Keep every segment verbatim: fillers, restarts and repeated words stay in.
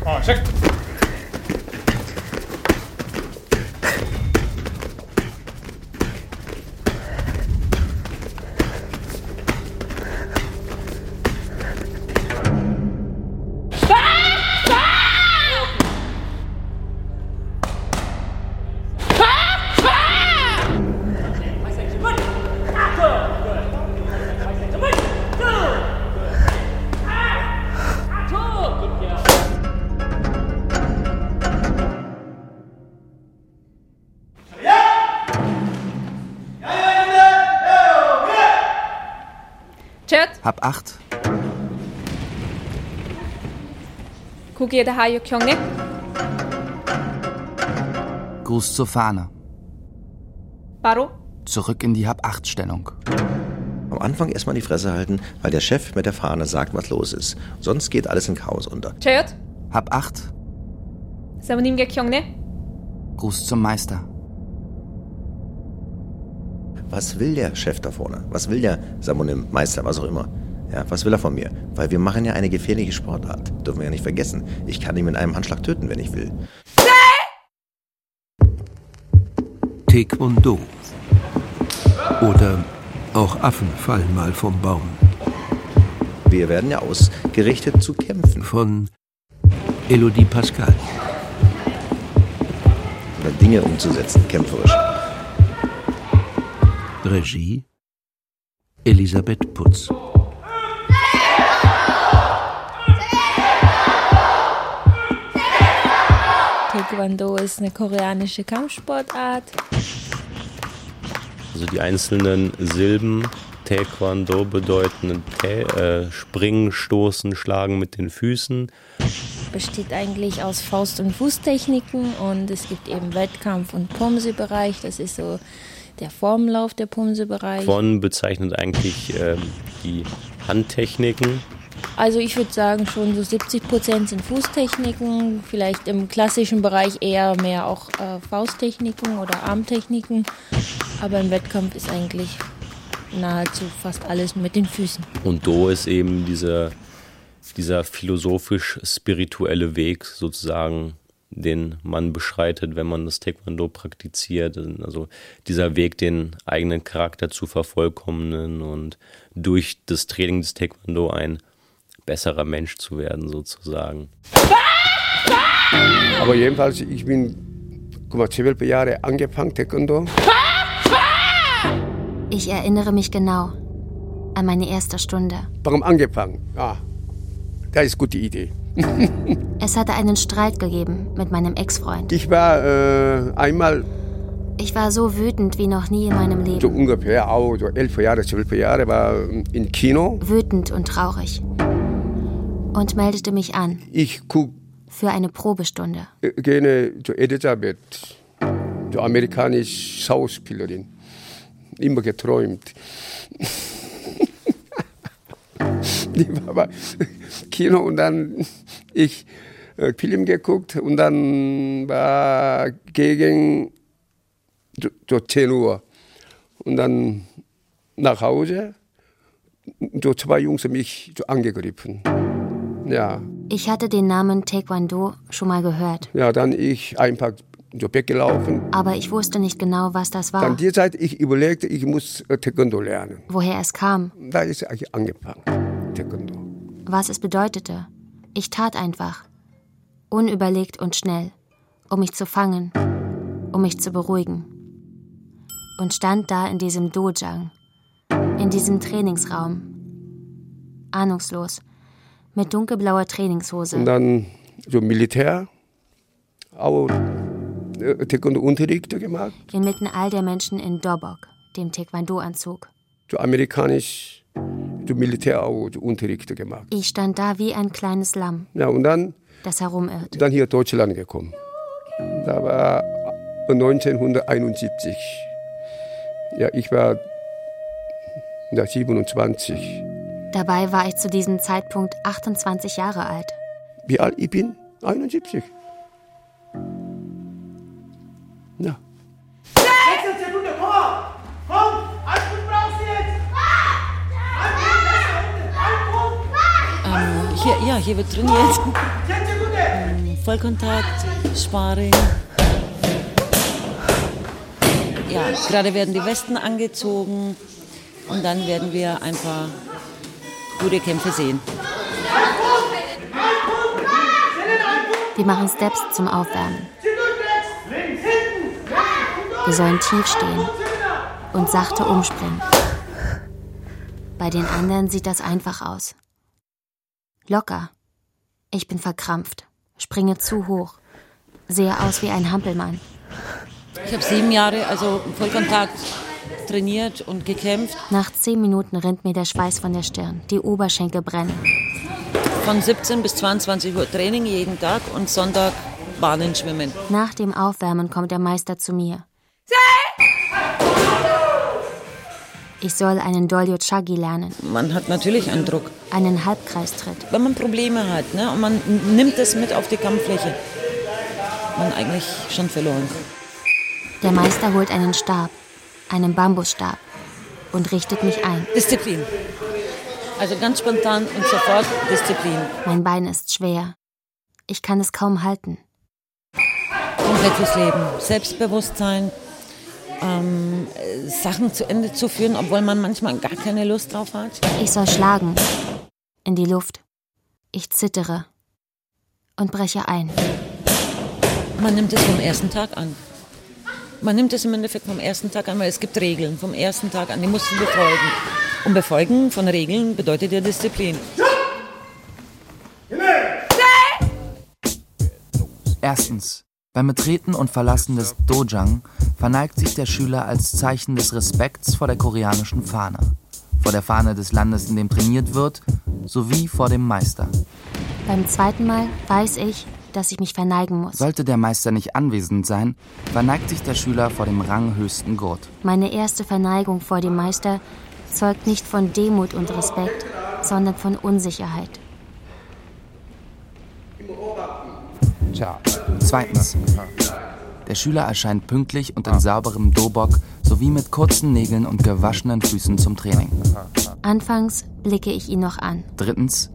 어, 시작. Hab acht. 거기에다 하육 형님. Gruß zur Fahne. 바로? Zurück in die Hab-acht-Stellung. Am Anfang erstmal die Fresse halten, weil der Chef mit der Fahne sagt, was los ist. Sonst geht alles in Chaos unter. 최읒. Hab acht. 사모님객 형님. Gruß zum Meister. Was will der Chef da vorne? Was will der Samonim, Meister, was auch immer? Ja, was will er von mir? Weil wir machen ja eine gefährliche Sportart. Dürfen wir ja nicht vergessen. Ich kann ihn mit einem Handschlag töten, wenn ich will. Taekwondo. Oder auch Affen fallen mal vom Baum. Wir werden ja ausgerichtet zu kämpfen. Von Elodie Pascal. Oder Dinge umzusetzen, kämpferisch. Regie Elisabeth Putz. Taekwondo ist eine koreanische Kampfsportart. Also die einzelnen Silben Taekwondo bedeuten äh, springen, stoßen, schlagen mit den Füßen. Besteht eigentlich aus Faust- und Fußtechniken und es gibt eben Wettkampf- und Pomse-Bereich. Das ist so der Formenlauf, der Pomse-Bereich. Kwon bezeichnet eigentlich äh, die Handtechniken. Also ich würde sagen, schon so siebzig Prozent sind Fußtechniken, vielleicht im klassischen Bereich eher mehr auch äh, Fausttechniken oder Armtechniken. Aber im Wettkampf ist eigentlich nahezu fast alles mit den Füßen. Und Do ist eben dieser, dieser philosophisch-spirituelle Weg sozusagen, den man beschreitet, wenn man das Taekwondo praktiziert. Also dieser Weg, den eigenen Charakter zu vervollkommnen und durch das Training des Taekwondo ein besserer Mensch zu werden, sozusagen. Aber jedenfalls, ich bin, guck mal, zwölf Jahre angefangen, Taekwondo. Ich erinnere mich genau an meine erste Stunde. Warum angefangen? Ah, das ist eine gute Idee. Es hatte einen Streit gegeben mit meinem Ex-Freund. Ich war äh, einmal... Ich war so wütend wie noch nie in meinem Leben. So ungefähr auch so elf Jahre, zwölf Jahre war im Kino. Wütend und traurig. Und meldete mich an. Ich guck... Für eine Probestunde. Ich gehe zu Elisabeth, die amerikanische Schauspielerin. Immer geträumt. Die war bei Kino und dann ich äh, Film geguckt und dann war gegen so, so zehn Uhr. Und dann nach Hause, so zwei Jungs haben mich so angegriffen. Ja. Ich hatte den Namen Taekwondo schon mal gehört. Ja, dann ich einfach so weggelaufen. Aber ich wusste nicht genau, was das war. Dann die Zeit, ich überlegte, ich muss Taekwondo lernen. Woher es kam. Da ist es angefangen, Taekwondo. Was es bedeutete. Ich tat einfach. Unüberlegt und schnell. Um mich zu fangen. Um mich zu beruhigen. Und stand da in diesem Dojang. In diesem Trainingsraum. Ahnungslos. Mit dunkelblauer Trainingshose. Und dann so Militär. Auch äh, Taekwondo-Unterricht gemacht. Inmitten all der Menschen in Dobok, dem Taekwondo-Anzug. So amerikanisch, so Militär auch so Unterricht gemacht. Ich stand da wie ein kleines Lamm. Ja, und dann, das herumirrt. Dann hier Deutschland gekommen. Da war neunzehnhunderteinundsiebzig. Ja, ich war ja, siebenundzwanzig. Dabei war ich zu diesem Zeitpunkt achtundzwanzig Jahre alt. Wie alt ich bin? einundsiebzig. Ja. Letzte Sekunde, komm! Komm! Alles gut brauchst du jetzt! Ähm, hier, ja, hier wird trainiert. zehn Sekunden! Vollkontakt, Sparring. Ja, gerade werden die Westen angezogen und dann werden wir ein paar gute Kämpfe sehen. Wir machen Steps zum Aufwärmen. Wir sollen tief stehen und sachte umspringen. Bei den anderen sieht das einfach aus. Locker. Ich bin verkrampft, springe zu hoch, sehe aus wie ein Hampelmann. Ich habe sieben Jahre, also Vollkontakt, trainiert und gekämpft. Nach zehn Minuten rinnt mir der Schweiß von der Stirn, die Oberschenkel brennen. Von siebzehn bis zweiundzwanzig Uhr Training jeden Tag und Sonntag Bahnen schwimmen. Nach dem Aufwärmen kommt der Meister zu mir. Ich soll einen Dolyo-Chagi lernen. Man hat natürlich einen Druck. Einen Halbkreistritt. Wenn man Probleme hat, ne, und man nimmt es mit auf die Kampffläche, man eigentlich schon verloren. Der Meister holt einen Stab, einen Bambusstab, und richtet mich ein. Disziplin. Also ganz spontan und sofort Disziplin. Mein Bein ist schwer. Ich kann es kaum halten. Komplettes Leben. Selbstbewusstsein. Ähm, Sachen zu Ende zu führen, obwohl man manchmal gar keine Lust drauf hat. Ich soll schlagen. In die Luft. Ich zittere. Und breche ein. Man nimmt es vom ersten Tag an. Man nimmt es im Endeffekt vom ersten Tag an, weil es gibt Regeln vom ersten Tag an. Die musst du befolgen. Und Befolgen von Regeln bedeutet ja Disziplin. Erstens. Beim Betreten und Verlassen des Dojang verneigt sich der Schüler als Zeichen des Respekts vor der koreanischen Fahne, vor der Fahne des Landes, in dem trainiert wird, sowie vor dem Meister. Beim zweiten Mal weiß ich, dass ich mich verneigen muss. Sollte der Meister nicht anwesend sein, verneigt sich der Schüler vor dem ranghöchsten Gurt. Meine erste Verneigung vor dem Meister zeugt nicht von Demut und Respekt, sondern von Unsicherheit. Zweitens. Der Schüler erscheint pünktlich und in sauberem Dobok sowie mit kurzen Nägeln und gewaschenen Füßen zum Training. Anfangs blicke ich ihn noch an. Drittens.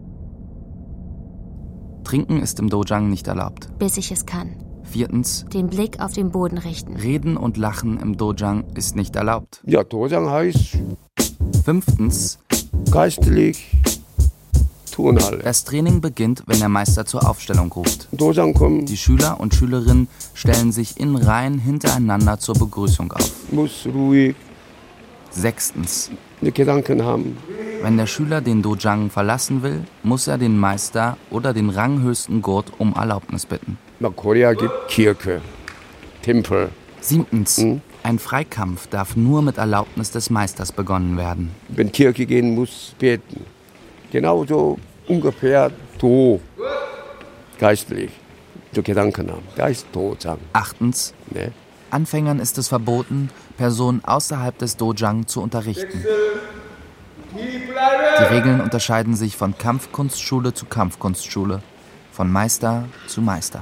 Trinken ist im Dojang nicht erlaubt. Bis ich es kann. Viertens. Den Blick auf den Boden richten. Reden und Lachen im Dojang ist nicht erlaubt. Ja, Dojang heißt... Fünftens. Geistlich tun alle. Das Training beginnt, wenn der Meister zur Aufstellung ruft. Dojang kommen. Die Schüler und Schülerinnen stellen sich in Reihen hintereinander zur Begrüßung auf. Muss ruhig. Sechstens. Die Gedanken haben. Wenn der Schüler den Dojang verlassen will, muss er den Meister oder den ranghöchsten Gurt um Erlaubnis bitten. Nach Korea gibt Kirche, Tempel. Siebtens. Hm? Ein Freikampf darf nur mit Erlaubnis des Meisters begonnen werden. Wenn Kirche gehen muss, beten. Genauso ungefähr so geistlich, so Gedanken haben. Geist Dojang. Achtens. Ne? Anfängern ist es verboten, Personen außerhalb des Dojang zu unterrichten. Die Regeln unterscheiden sich von Kampfkunstschule zu Kampfkunstschule, von Meister zu Meister.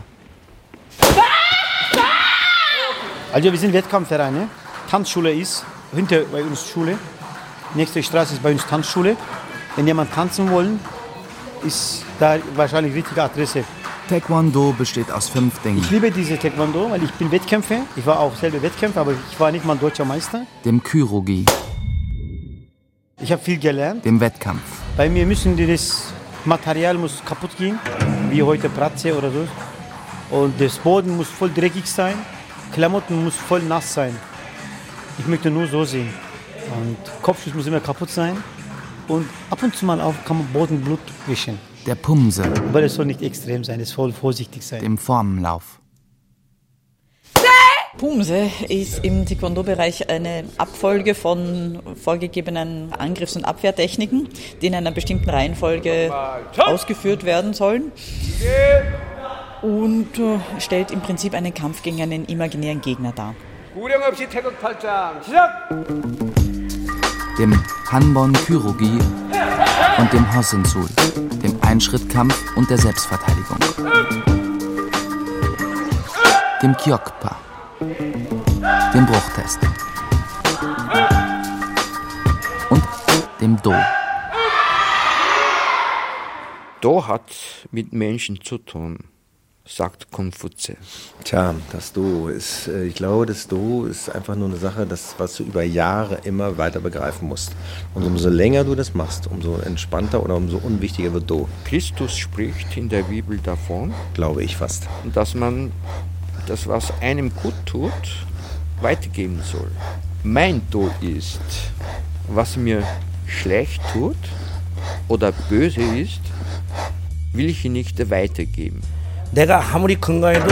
Also wir sind Wettkampfverein. Ne? Tanzschule ist hinter bei uns Schule. Nächste Straße ist bei uns Tanzschule. Wenn jemand tanzen wollen, ist da wahrscheinlich die richtige Adresse. Taekwondo besteht aus fünf Dingen. Ich liebe diese Taekwondo, weil ich bin Wettkämpfer. Ich war auch selber Wettkämpfer, aber ich war nicht mal deutscher Meister. Dem Kyurogi. Ich habe viel gelernt. Dem Wettkampf. Bei mir müssen die das Material muss kaputt gehen, wie heute Pratze oder so. Und das Boden muss voll dreckig sein. Klamotten muss voll nass sein. Ich möchte nur so sehen. Und Kopfschuss muss immer kaputt sein. Und ab und zu mal auch kann man Bodenblut wischen. Der Pumse. Aber es soll nicht extrem sein, es soll vorsichtig sein. Dem Formenlauf. Pumse ist im Taekwondo-Bereich eine Abfolge von vorgegebenen Angriffs- und Abwehrtechniken, die in einer bestimmten Reihenfolge ausgeführt werden sollen. Und stellt im Prinzip einen Kampf gegen einen imaginären Gegner dar. Dem Hanbon Kyurogi und dem Hosensul, dem Einschrittkampf und der Selbstverteidigung. Dem Kyokpa, dem Bruchtest und dem Do. Do hat mit Menschen zu tun. sagt Konfuzius. Tja, das Do ist, ich glaube, das Do ist einfach nur eine Sache, das, was du über Jahre immer weiter begreifen musst. Und umso länger du das machst, umso entspannter oder umso unwichtiger wird Do. Christus spricht in der Bibel davon, glaube ich fast, dass man das, was einem gut tut, weitergeben soll. Mein Do ist, was mir schlecht tut oder böse ist, will ich nicht weitergeben. 내가 아무리 건강해도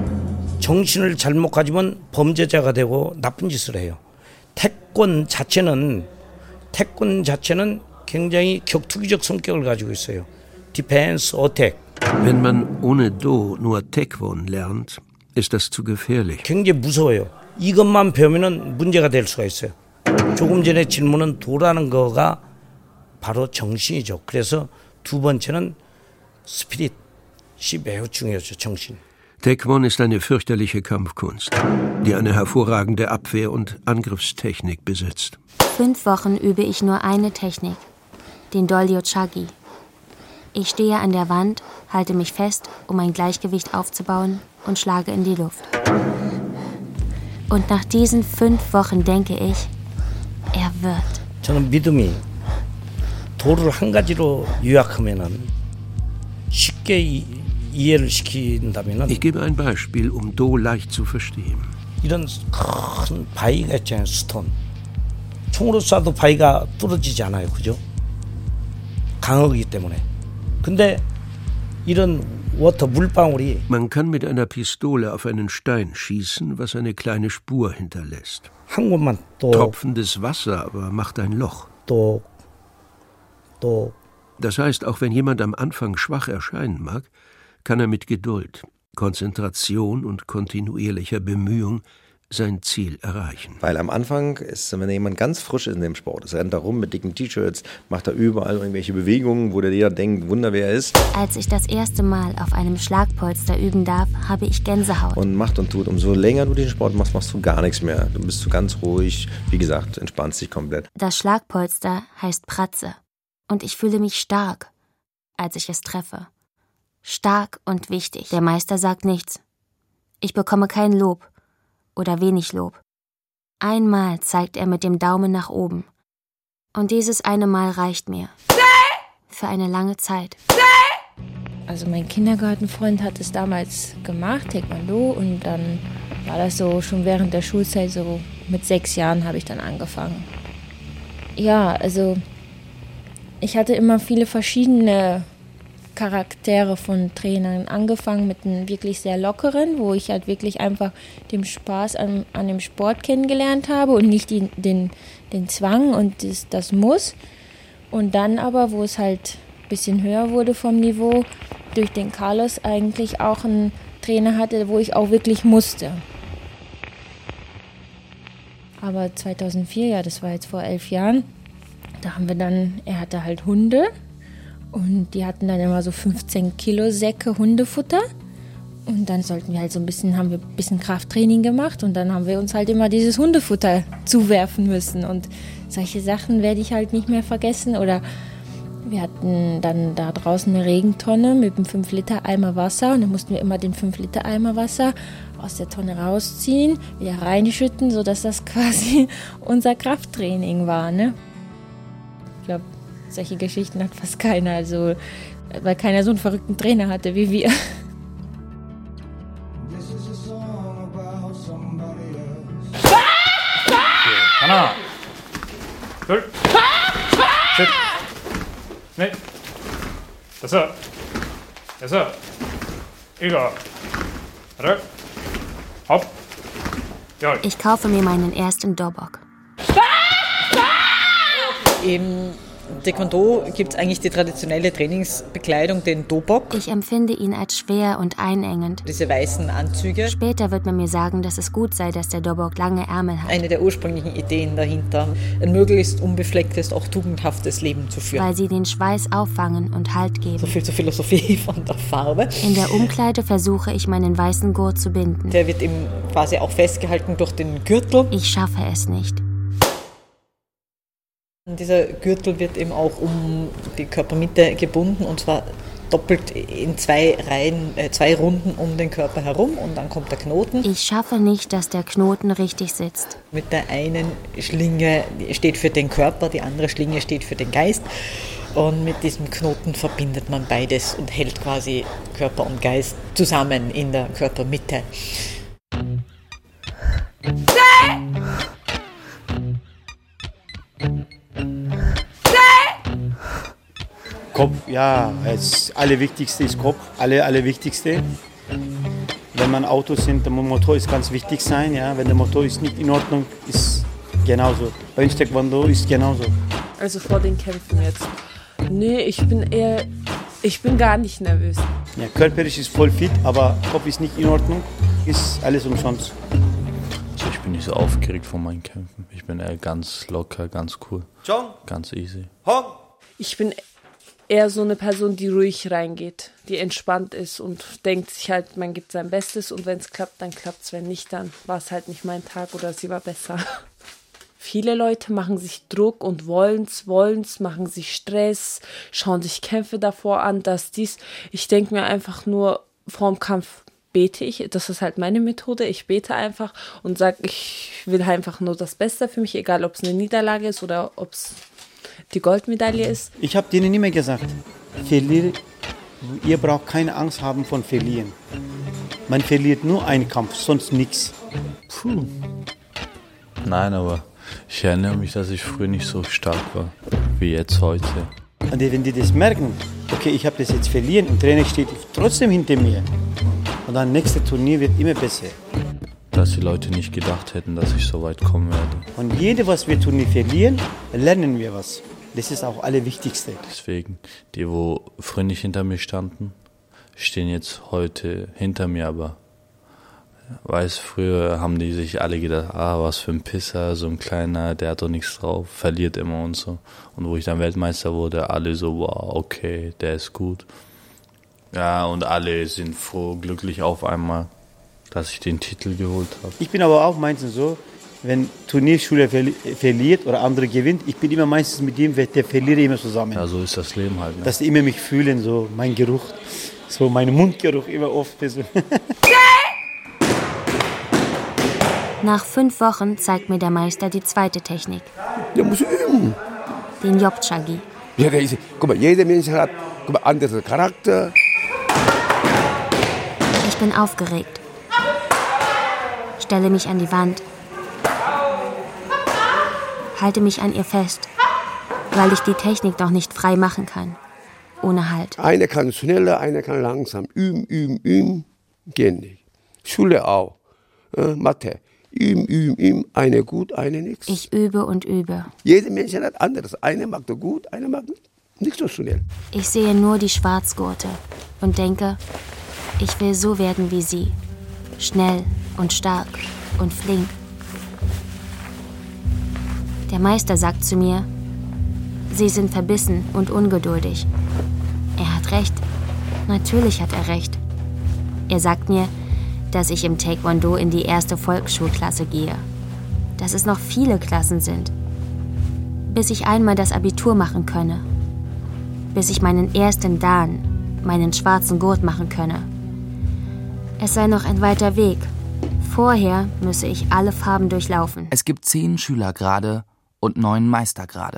정신을 잘못 가지면 범죄자가 되고 나쁜 짓을 해요. 태권 자체는 태권 자체는 굉장히 격투기적 성격을 가지고 있어요. Defense, Attack. Wenn man ohne Do nur Taekwon lernt, ist das zu gefährlich. 굉장히 무서워요. 이것만 배우면은 문제가 될 수가 있어요. 조금 전에 질문은 도라는 거가 바로 정신이죠. 그래서 두 번째는 스피릿이 매우 중요하죠. 정신. Taekwon ist eine fürchterliche Kampfkunst, die eine hervorragende Abwehr- und Angriffstechnik besitzt. Fünf Wochen übe ich nur eine Technik, den Dolyo-Chagi. Ich stehe an der Wand, halte mich fest, um ein Gleichgewicht aufzubauen und schlage in die Luft. Und nach diesen fünf Wochen denke ich, er wird. 저는 믿음이 도를 한 가지로 요약하면은 쉽게 이, 이해를 시킨다면은 Ich gebe ein Beispiel, um Do leicht zu verstehen. 이런 큰 바위가 있잖아요, 스톤. 총으로 쏴도 바위가 뚫어지지 않아요, 그죠? 강하기 때문에. 근데 이런 워터 물방울이 Man kann mit einer Pistole auf einen Stein schießen, was eine kleine Spur hinterlässt. 한 곳만 또 Tropfendes Wasser aber macht ein Loch. 또 또 Das heißt, auch wenn jemand am Anfang schwach erscheinen mag, kann er mit Geduld, Konzentration und kontinuierlicher Bemühung sein Ziel erreichen. Weil am Anfang ist, wenn jemand ganz frisch ist in dem Sport, es rennt da rum mit dicken T-Shirts, macht da überall irgendwelche Bewegungen, wo der jeder denkt, Wunder, wer er ist. Als ich das erste Mal auf einem Schlagpolster üben darf, habe ich Gänsehaut. Und macht und tut. Umso länger du den Sport machst, machst du gar nichts mehr. Du bist so ganz ruhig, wie gesagt, entspannst dich komplett. Das Schlagpolster heißt Pratze. Und ich fühle mich stark, als ich es treffe. Stark und wichtig. Der Meister sagt nichts. Ich bekomme kein Lob oder wenig Lob. Einmal zeigt er mit dem Daumen nach oben. Und dieses eine Mal reicht mir. Für eine lange Zeit. Also mein Kindergartenfreund hat es damals gemacht, Taekwondo, und dann war das so schon während der Schulzeit, so mit sechs Jahren habe ich dann angefangen. Ja, also ich hatte immer viele verschiedene Charaktere von Trainern. Angefangen mit einem wirklich sehr lockeren, wo ich halt wirklich einfach den Spaß an, an dem Sport kennengelernt habe und nicht die, den, den Zwang und das, das Muss. Und dann aber, wo es halt ein bisschen höher wurde vom Niveau, durch den Carlos eigentlich auch einen Trainer hatte, wo ich auch wirklich musste. Aber zweitausendvier, ja, das war jetzt vor elf Jahren, da haben wir dann, er hatte halt Hunde und die hatten dann immer so fünfzehn Kilo Säcke Hundefutter und dann sollten wir halt so ein bisschen, haben wir ein bisschen Krafttraining gemacht und dann haben wir uns halt immer dieses Hundefutter zuwerfen müssen und solche Sachen werde ich halt nicht mehr vergessen. Oder wir hatten dann da draußen eine Regentonne mit einem fünf Liter Eimer Wasser und dann mussten wir immer den fünf Liter Eimer Wasser aus der Tonne rausziehen, wieder reinschütten, sodass das quasi unser Krafttraining war, ne? Ich glaube, solche Geschichten hat fast keiner, also weil keiner so einen verrückten Trainer hatte wie wir. 하나, 둘, 셋, 넷, 다섯, 여섯, 일곱, 여덟, 아홉, 열. Ich kaufe mir meinen ersten Dobok. Im Taekwondo gibt es eigentlich die traditionelle Trainingsbekleidung, den Dobok. Ich empfinde ihn als schwer und einengend. Diese weißen Anzüge. Später wird man mir sagen, dass es gut sei, dass der Dobok lange Ärmel hat. Eine der ursprünglichen Ideen dahinter, ein möglichst unbeflecktes, auch tugendhaftes Leben zu führen. Weil sie den Schweiß auffangen und Halt geben. So viel zur Philosophie von der Farbe. In der Umkleide versuche ich, meinen weißen Gurt zu binden. Der wird eben quasi auch festgehalten durch den Gürtel. Ich schaffe es nicht. Dieser Gürtel wird eben auch um die Körpermitte gebunden und zwar doppelt in zwei Reihen, äh, zwei Runden um den Körper herum und dann kommt der Knoten. Ich schaffe nicht, dass der Knoten richtig sitzt. Mit der einen Schlinge steht für den Körper, die andere Schlinge steht für den Geist. Und mit diesem Knoten verbindet man beides und hält quasi Körper und Geist zusammen in der Körpermitte. Kopf, ja, das Allerwichtigste ist Kopf, alle, Allerwichtigste. Wenn man Autos sind, der Motor ist ganz wichtig sein, ja. Wenn der Motor ist nicht in Ordnung, ist genauso. Beim Taekwondo ist genauso. Also vor den Kämpfen jetzt. Nee, ich bin eher, ich bin gar nicht nervös. Ja, körperlich ist voll fit, aber Kopf ist nicht in Ordnung, ist alles umsonst. Also ich bin nicht so aufgeregt vor meinen Kämpfen. Ich bin eher ganz locker, ganz cool, ganz easy. Ich bin eher so eine Person, die ruhig reingeht, die entspannt ist und denkt sich halt, man gibt sein Bestes und wenn es klappt, dann klappt es. Wenn nicht, dann war es halt nicht mein Tag oder sie war besser. Viele Leute machen sich Druck und wollen's, wollen's, machen sich Stress, schauen sich Kämpfe davor an, das, dies. Ich denke mir einfach nur, vorm Kampf bete ich, das ist halt meine Methode, ich bete einfach und sage, ich will einfach nur das Beste für mich, egal ob es eine Niederlage ist oder ob es die Goldmedaille ist. Ich habe denen immer gesagt, verliere, ihr braucht keine Angst haben von Verlieren. Man verliert nur einen Kampf, sonst nichts. Puh. Nein, aber ich erinnere mich, dass ich früher nicht so stark war, wie jetzt heute. Und wenn die das merken, okay, ich habe das jetzt verlieren und der Trainer steht trotzdem hinter mir. Und dann nächste Turnier wird immer besser. Dass die Leute nicht gedacht hätten, dass ich so weit kommen werde. Und jede, was wir Turnier verlieren, lernen wir was. Das ist auch das Allerwichtigste. Deswegen, die, wo früher nicht hinter mir standen, stehen jetzt heute hinter mir, aber weiß, früher haben die sich alle gedacht, ah, was für ein Pisser, so ein kleiner, der hat doch nichts drauf, verliert immer und so. Und wo ich dann Weltmeister wurde, alle so, wow, okay, der ist gut. Ja, und alle sind froh, glücklich auf einmal, dass ich den Titel geholt habe. Ich bin aber auch meistens so, wenn Turnierschule verli- verliert oder andere gewinnt, ich bin immer meistens mit dem, der verliert immer zusammen. Ja, so ist das Leben halt. Ne? Dass die immer mich fühlen, so mein Geruch, so mein Mundgeruch immer oft. So. Nach fünf Wochen zeigt mir der Meister die zweite Technik. Der muss üben. Den Jobchagi. Ja, der ist, guck mal, jeder Mensch hat guck mal, anderen Charakter. Ich bin aufgeregt. Stelle mich an die Wand. Halte mich an ihr fest, weil ich die Technik noch nicht frei machen kann. Ohne Halt. Einer kann schneller, einer kann langsam. Üben, üben, üben. Geht nicht. Schule auch. Äh, Mathe. Üben, üben, üben. Eine gut, eine nichts. Ich übe und übe. Jeder Mensch hat anderes. Einer mag so gut, einer mag nicht so schnell. Ich sehe nur die Schwarzgurte und denke, ich will so werden wie sie. Schnell und stark und flink. Der Meister sagt zu mir, sie sind verbissen und ungeduldig. Er hat recht. Natürlich hat er recht. Er sagt mir, dass ich im Taekwondo in die erste Volksschulklasse gehe. Dass es noch viele Klassen sind. Bis ich einmal das Abitur machen könne. Bis ich meinen ersten Dan, meinen schwarzen Gurt machen könne. Es sei noch ein weiter Weg. Vorher müsse ich alle Farben durchlaufen. Es gibt zehn Schülergrade und neun Meistergrade.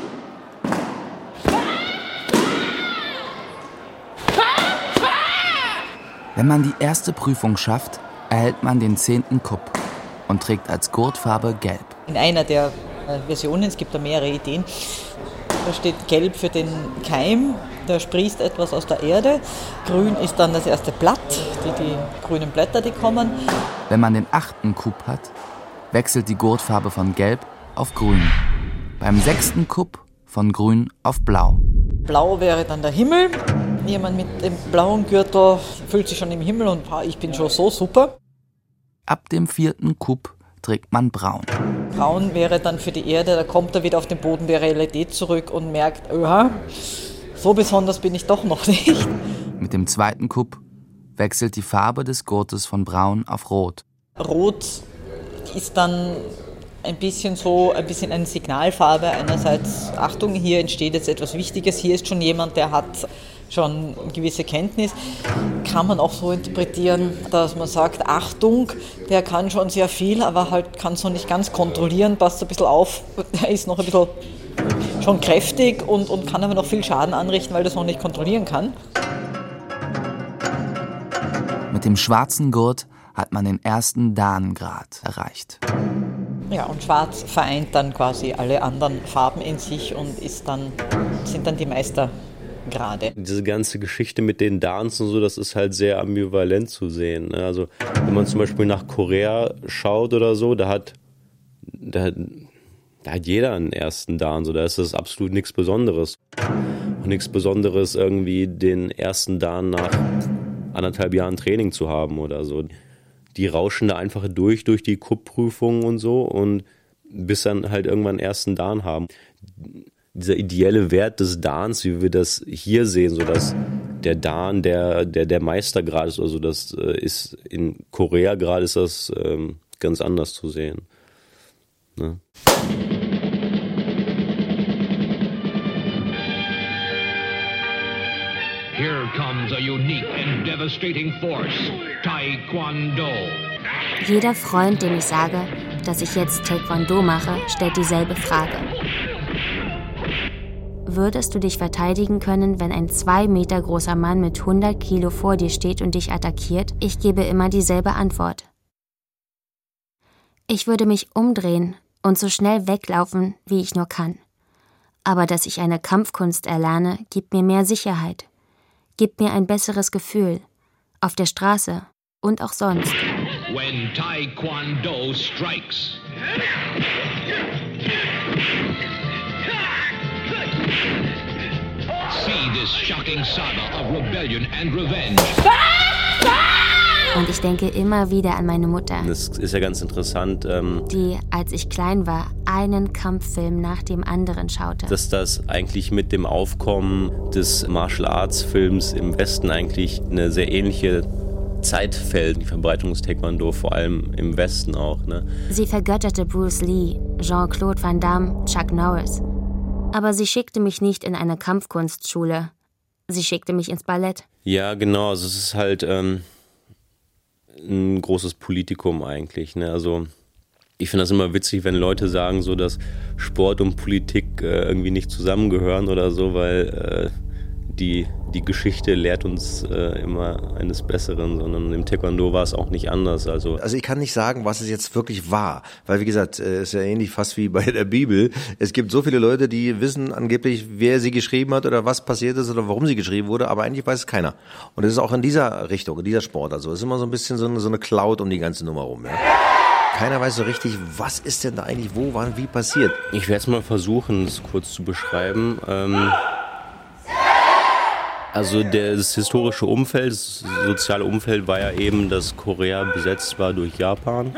Wenn man die erste Prüfung schafft, erhält man den zehnten Kup und trägt als Gurtfarbe Gelb. In einer der Versionen, es gibt da mehrere Ideen, da steht Gelb für den Keim, da sprießt etwas aus der Erde. Grün ist dann das erste Blatt, die, die grünen Blätter, die kommen. Wenn man den achten Kup hat, wechselt die Gurtfarbe von Gelb auf Grün. Beim sechsten Kup von Grün auf Blau. Blau wäre dann der Himmel. Jemand mit dem blauen Gürtel fühlt sich schon im Himmel und ich bin schon so super. Ab dem vierten Kup trägt man Braun. Braun wäre dann für die Erde, da kommt er wieder auf den Boden der Realität zurück und merkt, oha, so besonders bin ich doch noch nicht. Mit dem zweiten Kup wechselt die Farbe des Gurtes von Braun auf Rot. Rot ist dann ein bisschen so, ein bisschen eine Signalfarbe. Einerseits, Achtung, hier entsteht jetzt etwas Wichtiges, hier ist schon jemand, der hat schon eine gewisse Kenntnis, kann man auch so interpretieren, dass man sagt, Achtung, der kann schon sehr viel, aber halt kann es noch nicht ganz kontrollieren, passt ein bisschen auf, der ist noch ein bisschen schon kräftig und, und kann aber noch viel Schaden anrichten, weil das noch nicht kontrollieren kann. Mit dem schwarzen Gurt hat man den ersten Dan-Grad erreicht. Ja, und Schwarz vereint dann quasi alle anderen Farben in sich und ist dann, sind dann die Meistergrade. Diese ganze Geschichte mit den Dans und so, das ist halt sehr ambivalent zu sehen. Ne? Also wenn man zum Beispiel nach Korea schaut oder so, da hat, da, da hat jeder einen ersten Dan, so da ist das absolut nichts Besonderes. Und nichts Besonderes irgendwie den ersten Dan nach anderthalb Jahren Training zu haben oder so. Die rauschen da einfach durch, durch die Kupp-Prüfungen und so und bis dann halt irgendwann einen ersten Dan haben. Dieser ideelle Wert des Dans, wie wir das hier sehen, so dass der Dan der, der, der Meistergrad ist, also das ist in Korea gerade ist das ähm, ganz anders zu sehen. Ne? Here comes a unique and devastating force, Taekwondo. Jeder Freund, dem ich sage, dass ich jetzt Taekwondo mache, stellt dieselbe Frage. Würdest du dich verteidigen können, wenn ein zwei Meter großer Mann mit hundert Kilo vor dir steht und dich attackiert? Ich gebe immer dieselbe Antwort. Ich würde mich umdrehen und so schnell weglaufen, wie ich nur kann. Aber dass ich eine Kampfkunst erlerne, gibt mir mehr Sicherheit. Gibt mir ein besseres Gefühl. Auf der Straße und auch sonst. When Taekwondo strikes. See this shocking saga of rebellion and revenge. Und ich denke immer wieder an meine Mutter. Das ist ja ganz interessant. Ähm, die, als ich klein war, einen Kampffilm nach dem anderen schaute. Dass das eigentlich mit dem Aufkommen des Martial Arts Films im Westen eigentlich eine sehr ähnliche Zeit fällt, die Verbreitung des Taekwondo, vor allem im Westen auch. Ne? Sie vergötterte Bruce Lee, Jean-Claude Van Damme, Chuck Norris. Aber sie schickte mich nicht in eine Kampfkunstschule. Sie schickte mich ins Ballett. Ja, genau. Also es ist halt ähm, ein großes Politikum eigentlich. Ne? Also ich finde das immer witzig, wenn Leute sagen, so, dass Sport und Politik äh, irgendwie nicht zusammengehören oder so, weil äh, die, die Geschichte lehrt uns äh, immer eines Besseren, sondern im Taekwondo war es auch nicht anders. Also, also ich kann nicht sagen, was es jetzt wirklich war, weil wie gesagt, es ist ja ähnlich fast wie bei der Bibel. Es gibt so viele Leute, die wissen angeblich, wer sie geschrieben hat oder was passiert ist oder warum sie geschrieben wurde, aber eigentlich weiß es keiner. Und es ist auch in dieser Richtung, in dieser Sport. Also es ist immer so ein bisschen so eine, so eine Cloud um die ganze Nummer rum. Ja. Keiner weiß so richtig, was ist denn da eigentlich, wo, wann, wie passiert. Ich werde es mal versuchen, es kurz zu beschreiben. Ähm Also das historische Umfeld, das soziale Umfeld war ja eben, dass Korea besetzt war durch Japan.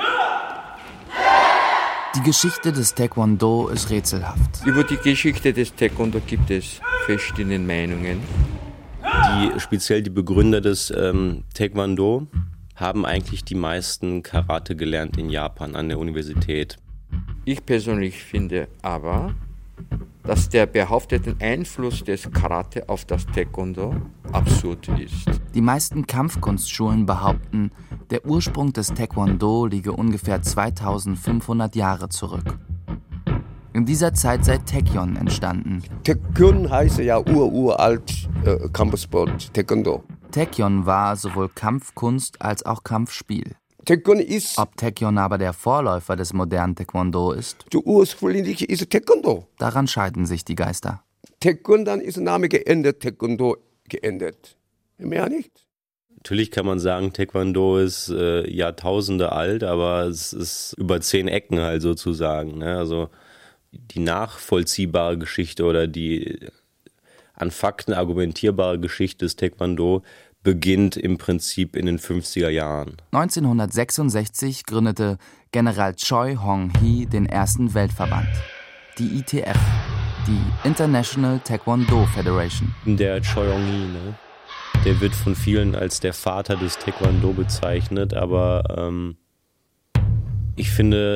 Die Geschichte des Taekwondo ist rätselhaft. Über die Geschichte des Taekwondo gibt es verschiedene Meinungen. Die, speziell die Begründer des ähm, Taekwondo haben eigentlich die meisten Karate gelernt in Japan an der Universität. Ich persönlich finde aber, dass der behauptete Einfluss des Karate auf das Taekwondo absurd ist. Die meisten Kampfkunstschulen behaupten, der Ursprung des Taekwondo liege ungefähr zweitausendfünfhundert Jahre zurück. In dieser Zeit sei Taekyon entstanden. Taekyon heißt ja ururalt äh, Kampfsport, Taekwondo. Taekyon war sowohl Kampfkunst als auch Kampfspiel. Taekyon ist... Ob Taekyon aber der Vorläufer des modernen Taekwondo ist? Der ursprünglich ist Taekwondo. Daran scheiden sich die Geister. Taekwondo, dann ist der Name geändert, Taekwondo geändert. Mehr nicht. Natürlich kann man sagen, Taekwondo ist äh, Jahrtausende alt, aber es ist über zehn Ecken halt sozusagen. Ne? Also die nachvollziehbare Geschichte oder die an Fakten argumentierbare Geschichte des Taekwondo beginnt im Prinzip in den fünfziger Jahren. neunzehnhundertsechsundsechzig gründete General Choi Hong-hee den ersten Weltverband, die I T F, die International Taekwondo Federation. Der Choi Hong-hee, ne? Der wird von vielen als der Vater des Taekwondo bezeichnet, aber ähm, ich finde,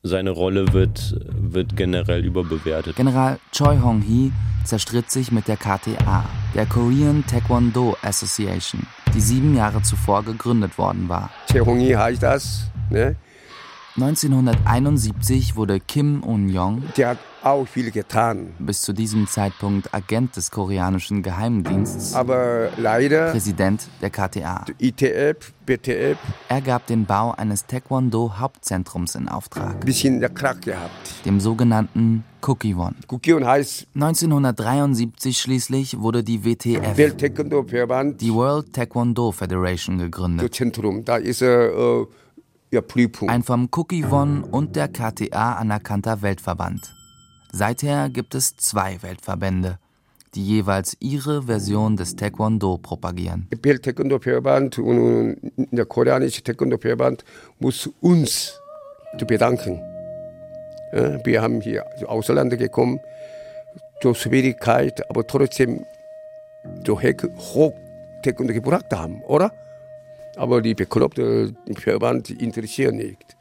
seine Rolle wird, wird generell überbewertet. General Choi Hong-hee zerstritt sich mit der K T A, der Korean Taekwondo Association, die sieben Jahre zuvor gegründet worden war. Choi Hong-hee heißt das, ne? neunzehnhunderteinundsiebzig wurde Kim Un-yong, der hat auch viel getan, bis zu diesem Zeitpunkt Agent des koreanischen Geheimdienstes, aber leider Präsident der K T A. I T F, B T F. Er gab den Bau eines Taekwondo-Hauptzentrums in Auftrag. Bisschen der Krach gehabt. Dem sogenannten Kukiwon. Kukiwon heißt neunzehnhundertdreiundsiebzig schließlich wurde die W T F, Welt Taekwondo Verband, die World Taekwondo Federation gegründet. Das Zentrum, da ist äh, ja, Prüfung. Ein vom Kukiwon und der K T A anerkannter Weltverband. Seither gibt es zwei Weltverbände, die jeweils ihre Version des Taekwondo propagieren. Der Welt Taekwondo Verband und der koreanische Taekwondo Verband muss uns bedanken. Ja, wir haben hier aus Ausländer gekommen, zur Schwierigkeit, aber trotzdem so hoch Taekwondo gebracht haben, oder? Aber die bekloppte Verband interessiert nicht.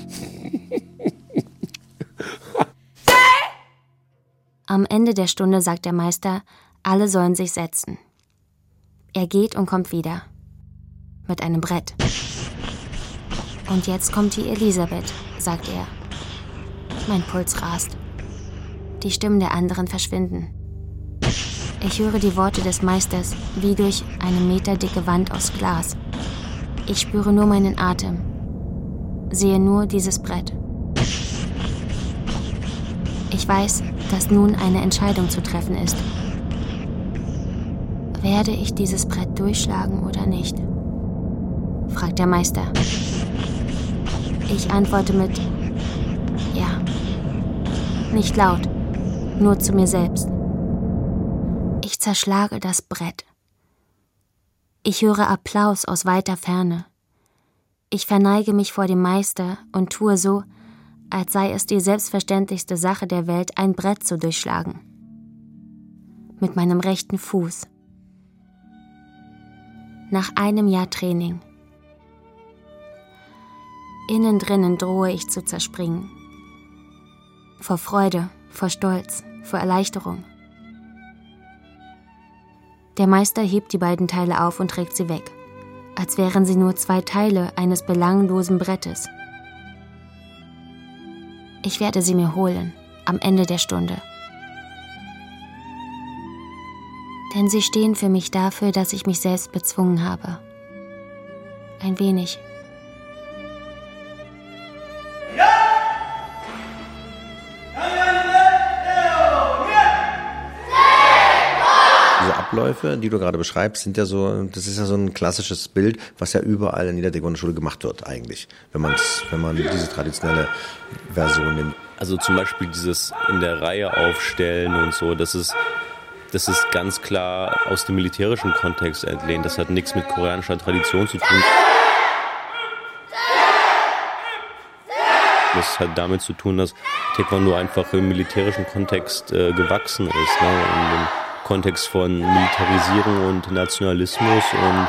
Am Ende der Stunde sagt der Meister, alle sollen sich setzen. Er geht und kommt wieder. Mit einem Brett. Und jetzt kommt die Elisabeth, sagt er. Mein Puls rast. Die Stimmen der anderen verschwinden. Ich höre die Worte des Meisters wie durch eine meterdicke Wand aus Glas. Ich spüre nur meinen Atem. Sehe nur dieses Brett. Ich weiß, dass nun eine Entscheidung zu treffen ist. Werde ich dieses Brett durchschlagen oder nicht? Fragt der Meister. Ich antworte mit ja. Nicht laut, nur zu mir selbst. Ich zerschlage das Brett. Ich höre Applaus aus weiter Ferne. Ich verneige mich vor dem Meister und tue so, als sei es die selbstverständlichste Sache der Welt, ein Brett zu durchschlagen. Mit meinem rechten Fuß. Nach einem Jahr Training. Innen drinnen drohe ich zu zerspringen. Vor Freude, vor Stolz, vor Erleichterung. Der Meister hebt die beiden Teile auf und trägt sie weg, als wären sie nur zwei Teile eines belanglosen Brettes. Ich werde sie mir holen, am Ende der Stunde. Denn sie stehen für mich dafür, dass ich mich selbst bezwungen habe. Ein wenig. Diese Abläufe, die du gerade beschreibst, sind ja so, das ist ja so ein klassisches Bild, was ja überall in jeder Taekwondo-Schule gemacht wird eigentlich, wenn man wenn man diese traditionelle Version nimmt. Also zum Beispiel dieses in der Reihe aufstellen und so, das ist, das ist ganz klar aus dem militärischen Kontext entlehnt. Das hat nichts mit koreanischer Tradition zu tun. Das hat damit zu tun, dass Taekwondo einfach im militärischen Kontext äh, gewachsen ist, ne? In dem Kontext von Militarisierung und Nationalismus, und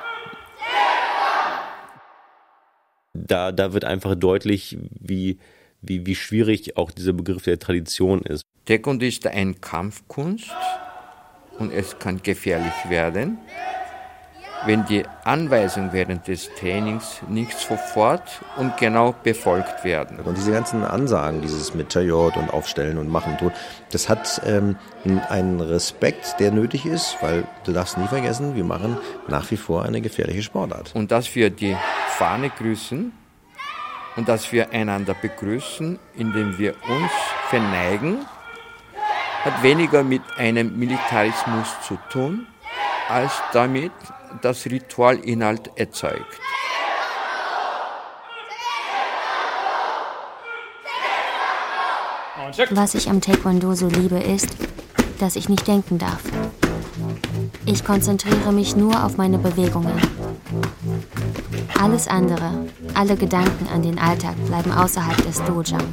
da, da wird einfach deutlich, wie, wie, wie schwierig auch dieser Begriff der Tradition ist. Taekwondo ist eine Kampfkunst und es kann gefährlich werden, wenn die Anweisungen während des Trainings nicht sofort und genau befolgt werden. Und diese ganzen Ansagen, dieses mit Chayot und Aufstellen und Machen und tun, das hat ähm, einen Respekt, der nötig ist, weil du darfst nie vergessen, wir machen nach wie vor eine gefährliche Sportart. Und dass wir die Fahne grüßen und dass wir einander begrüßen, indem wir uns verneigen, hat weniger mit einem Militarismus zu tun, als damit das Ritualinhalt erzeugt. Was ich am Taekwondo so liebe, ist, dass ich nicht denken darf. Ich konzentriere mich nur auf meine Bewegungen. Alles andere, alle Gedanken an den Alltag bleiben außerhalb des Dojang.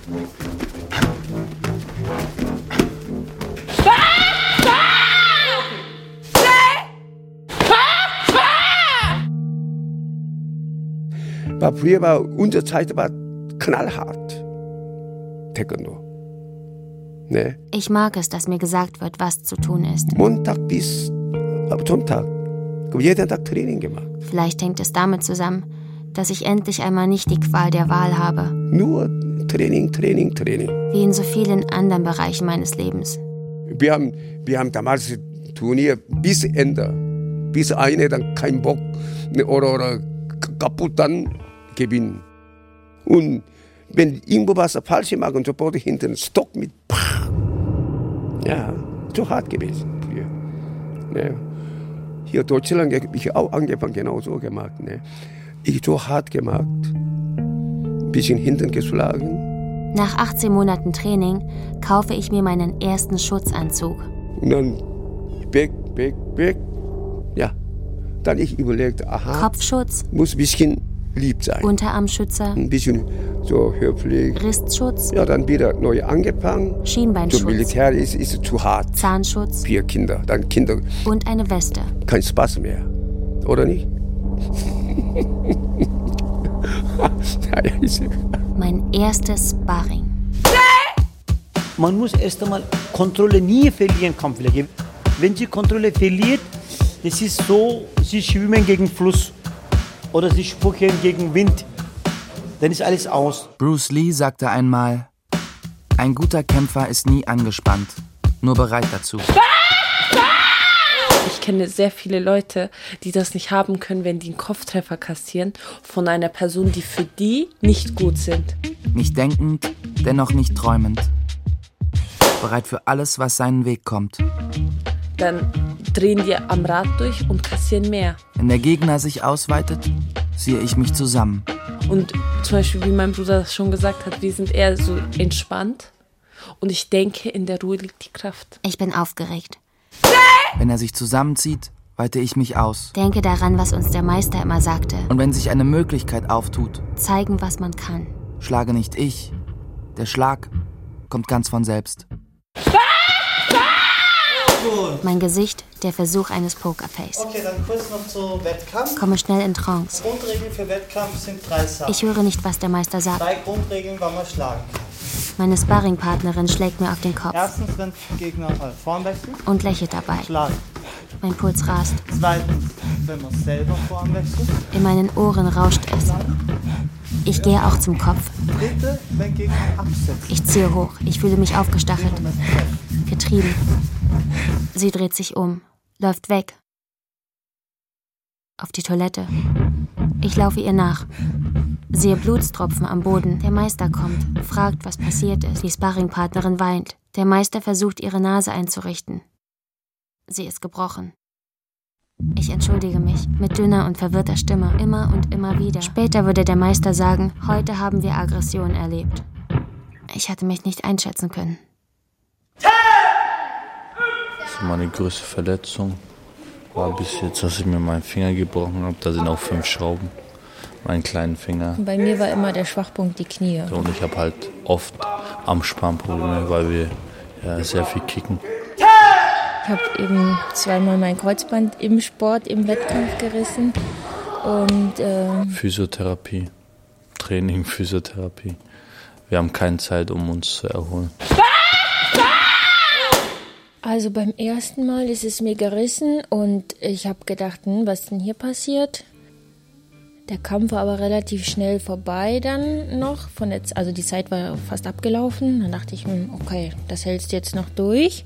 War früher war unsere Zeit war knallhart. Taekwondo. Ne? Ich mag es, dass mir gesagt wird, was zu tun ist. Montag bis Sonntag. Jeden Tag Training gemacht. Vielleicht hängt es damit zusammen, dass ich endlich einmal nicht die Qual der Wahl habe. Nur Training, Training, Training. Wie in so vielen anderen Bereichen meines Lebens. Wir haben, wir haben damals Turnier bis Ende. Bis eine dann kein Bock oder, oder kaputt dann gewinnen. Und wenn irgendwo was falsch macht und sofort hinten Stock mit ja, so hart gewesen früher. Ja. Hier in Deutschland habe ich auch angefangen, genau so gemacht. Ne. Ich so hart gemacht, ein bisschen hinten geschlagen. Nach achtzehn Monaten Training kaufe ich mir meinen ersten Schutzanzug. Und dann weg, weg, weg. Ja, dann ich überlegt, aha. Kopfschutz. Muss ein bisschen lieb sein. Unterarmschützer. Ein bisschen so höflich. Brustschutz. Ja, dann wieder neu angefangen. Schienbeinschutz. So Militär ist, ist zu hart. Zahnschutz. Vier Kinder, dann Kinder. Und eine Weste. Kein Spaß mehr, oder nicht? Mein erstes Sparring. Man muss erst einmal Kontrolle nie verlieren, Kampfpflege. Wenn sie Kontrolle verliert, das ist so, sie schwimmen gegen Fluss oder sie spucken gegen Wind. Dann ist alles aus. Bruce Lee sagte einmal, ein guter Kämpfer ist nie angespannt, nur bereit dazu. Ich kenne sehr viele Leute, die das nicht haben können, wenn die einen Kopftreffer kassieren von einer Person, die für die nicht gut sind. Nicht denkend, dennoch nicht träumend. Bereit für alles, was seinen Weg kommt. Dann drehen die am Rad durch und kassieren mehr. Wenn der Gegner sich ausweitet, ziehe ich mich zusammen. Und zum Beispiel, wie mein Bruder das schon gesagt hat, wir sind eher so entspannt. Und ich denke, in der Ruhe liegt die Kraft. Ich bin aufgeregt. Wenn er sich zusammenzieht, weite ich mich aus. Denke daran, was uns der Meister immer sagte. Und wenn sich eine Möglichkeit auftut, zeigen, was man kann. Schlage nicht ich. Der Schlag kommt ganz von selbst. Mein Gesicht, der Versuch eines Pokerface. Okay, dann kurz noch zu Wettkampf. Komme schnell in Trance. Grundregeln für Wettkampf sind drei Sachen. Ich höre nicht, was der Meister sagt. Drei Grundregeln, wann man schlagen kann. Meine Sparringpartnerin schlägt mir auf den Kopf. Erstens, wenn Gegner vorn wechseln. Und lächelt dabei. Schlagen. Mein Puls rast. Zweitens, wenn man selber vorn wechselt. In meinen Ohren rauscht es. Ich gehe auch zum Kopf. Dritte, wenn Gegner absetzt. Ich ziehe hoch. Ich fühle mich aufgestachelt. Getrieben. Sie dreht sich um. Läuft weg. Auf die Toilette. Ich laufe ihr nach. Sehe Blutstropfen am Boden. Der Meister kommt, fragt, was passiert ist. Die Sparringpartnerin weint. Der Meister versucht, ihre Nase einzurichten. Sie ist gebrochen. Ich entschuldige mich, mit dünner und verwirrter Stimme, immer und immer wieder. Später würde der Meister sagen, heute haben wir Aggression erlebt. Ich hatte mich nicht einschätzen können. Das ist meine größte Verletzung. War bis jetzt, dass ich mir meinen Finger gebrochen habe. Da sind auch fünf Schrauben. Meinen kleinen Finger. Bei mir war immer der Schwachpunkt die Knie. Und ich habe halt oft Armspann-Probleme, weil wir ja, sehr viel kicken. Ich habe eben zweimal mein Kreuzband im Sport, im Wettkampf gerissen. Und, äh Physiotherapie, Training, Physiotherapie. Wir haben keine Zeit, um uns zu erholen. Also beim ersten Mal ist es mir gerissen und ich habe gedacht, hm, was ist denn hier passiert? Der Kampf war aber relativ schnell vorbei dann noch. Von der, also die Zeit war fast abgelaufen. Dann dachte ich, okay, das hältst du jetzt noch durch.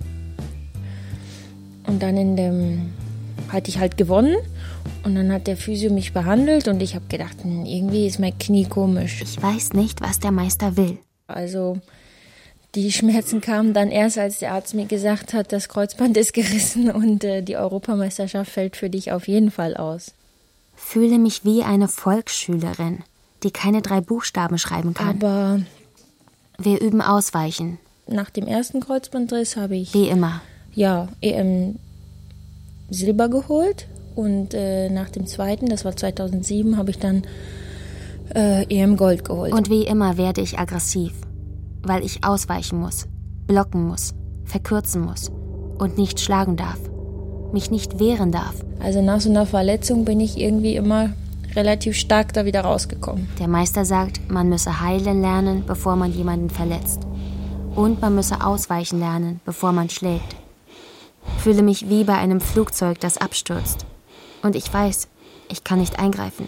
Und dann in dem hatte ich halt gewonnen. Und dann hat der Physio mich behandelt und ich habe gedacht, irgendwie ist mein Knie komisch. Ich weiß nicht, was der Meister will. Also die Schmerzen kamen dann erst, als der Arzt mir gesagt hat, das Kreuzband ist gerissen und äh, die Europameisterschaft fällt für dich auf jeden Fall aus. Fühle mich wie eine Volksschülerin, die keine drei Buchstaben schreiben kann. Aber wir üben Ausweichen. Nach dem ersten Kreuzbandriss habe ich... Wie immer. Ja, E M Silber geholt. Und äh, nach dem zweiten, das war zweitausendsieben, habe ich dann äh, E M Gold geholt. Und wie immer werde ich aggressiv, weil ich ausweichen muss, blocken muss, verkürzen muss und nicht schlagen darf, mich nicht wehren darf. Also nach so einer Verletzung bin ich irgendwie immer relativ stark da wieder rausgekommen. Der Meister sagt, man müsse heilen lernen, bevor man jemanden verletzt. Und man müsse ausweichen lernen, bevor man schlägt. Ich fühle mich wie bei einem Flugzeug, das abstürzt. Und ich weiß, ich kann nicht eingreifen.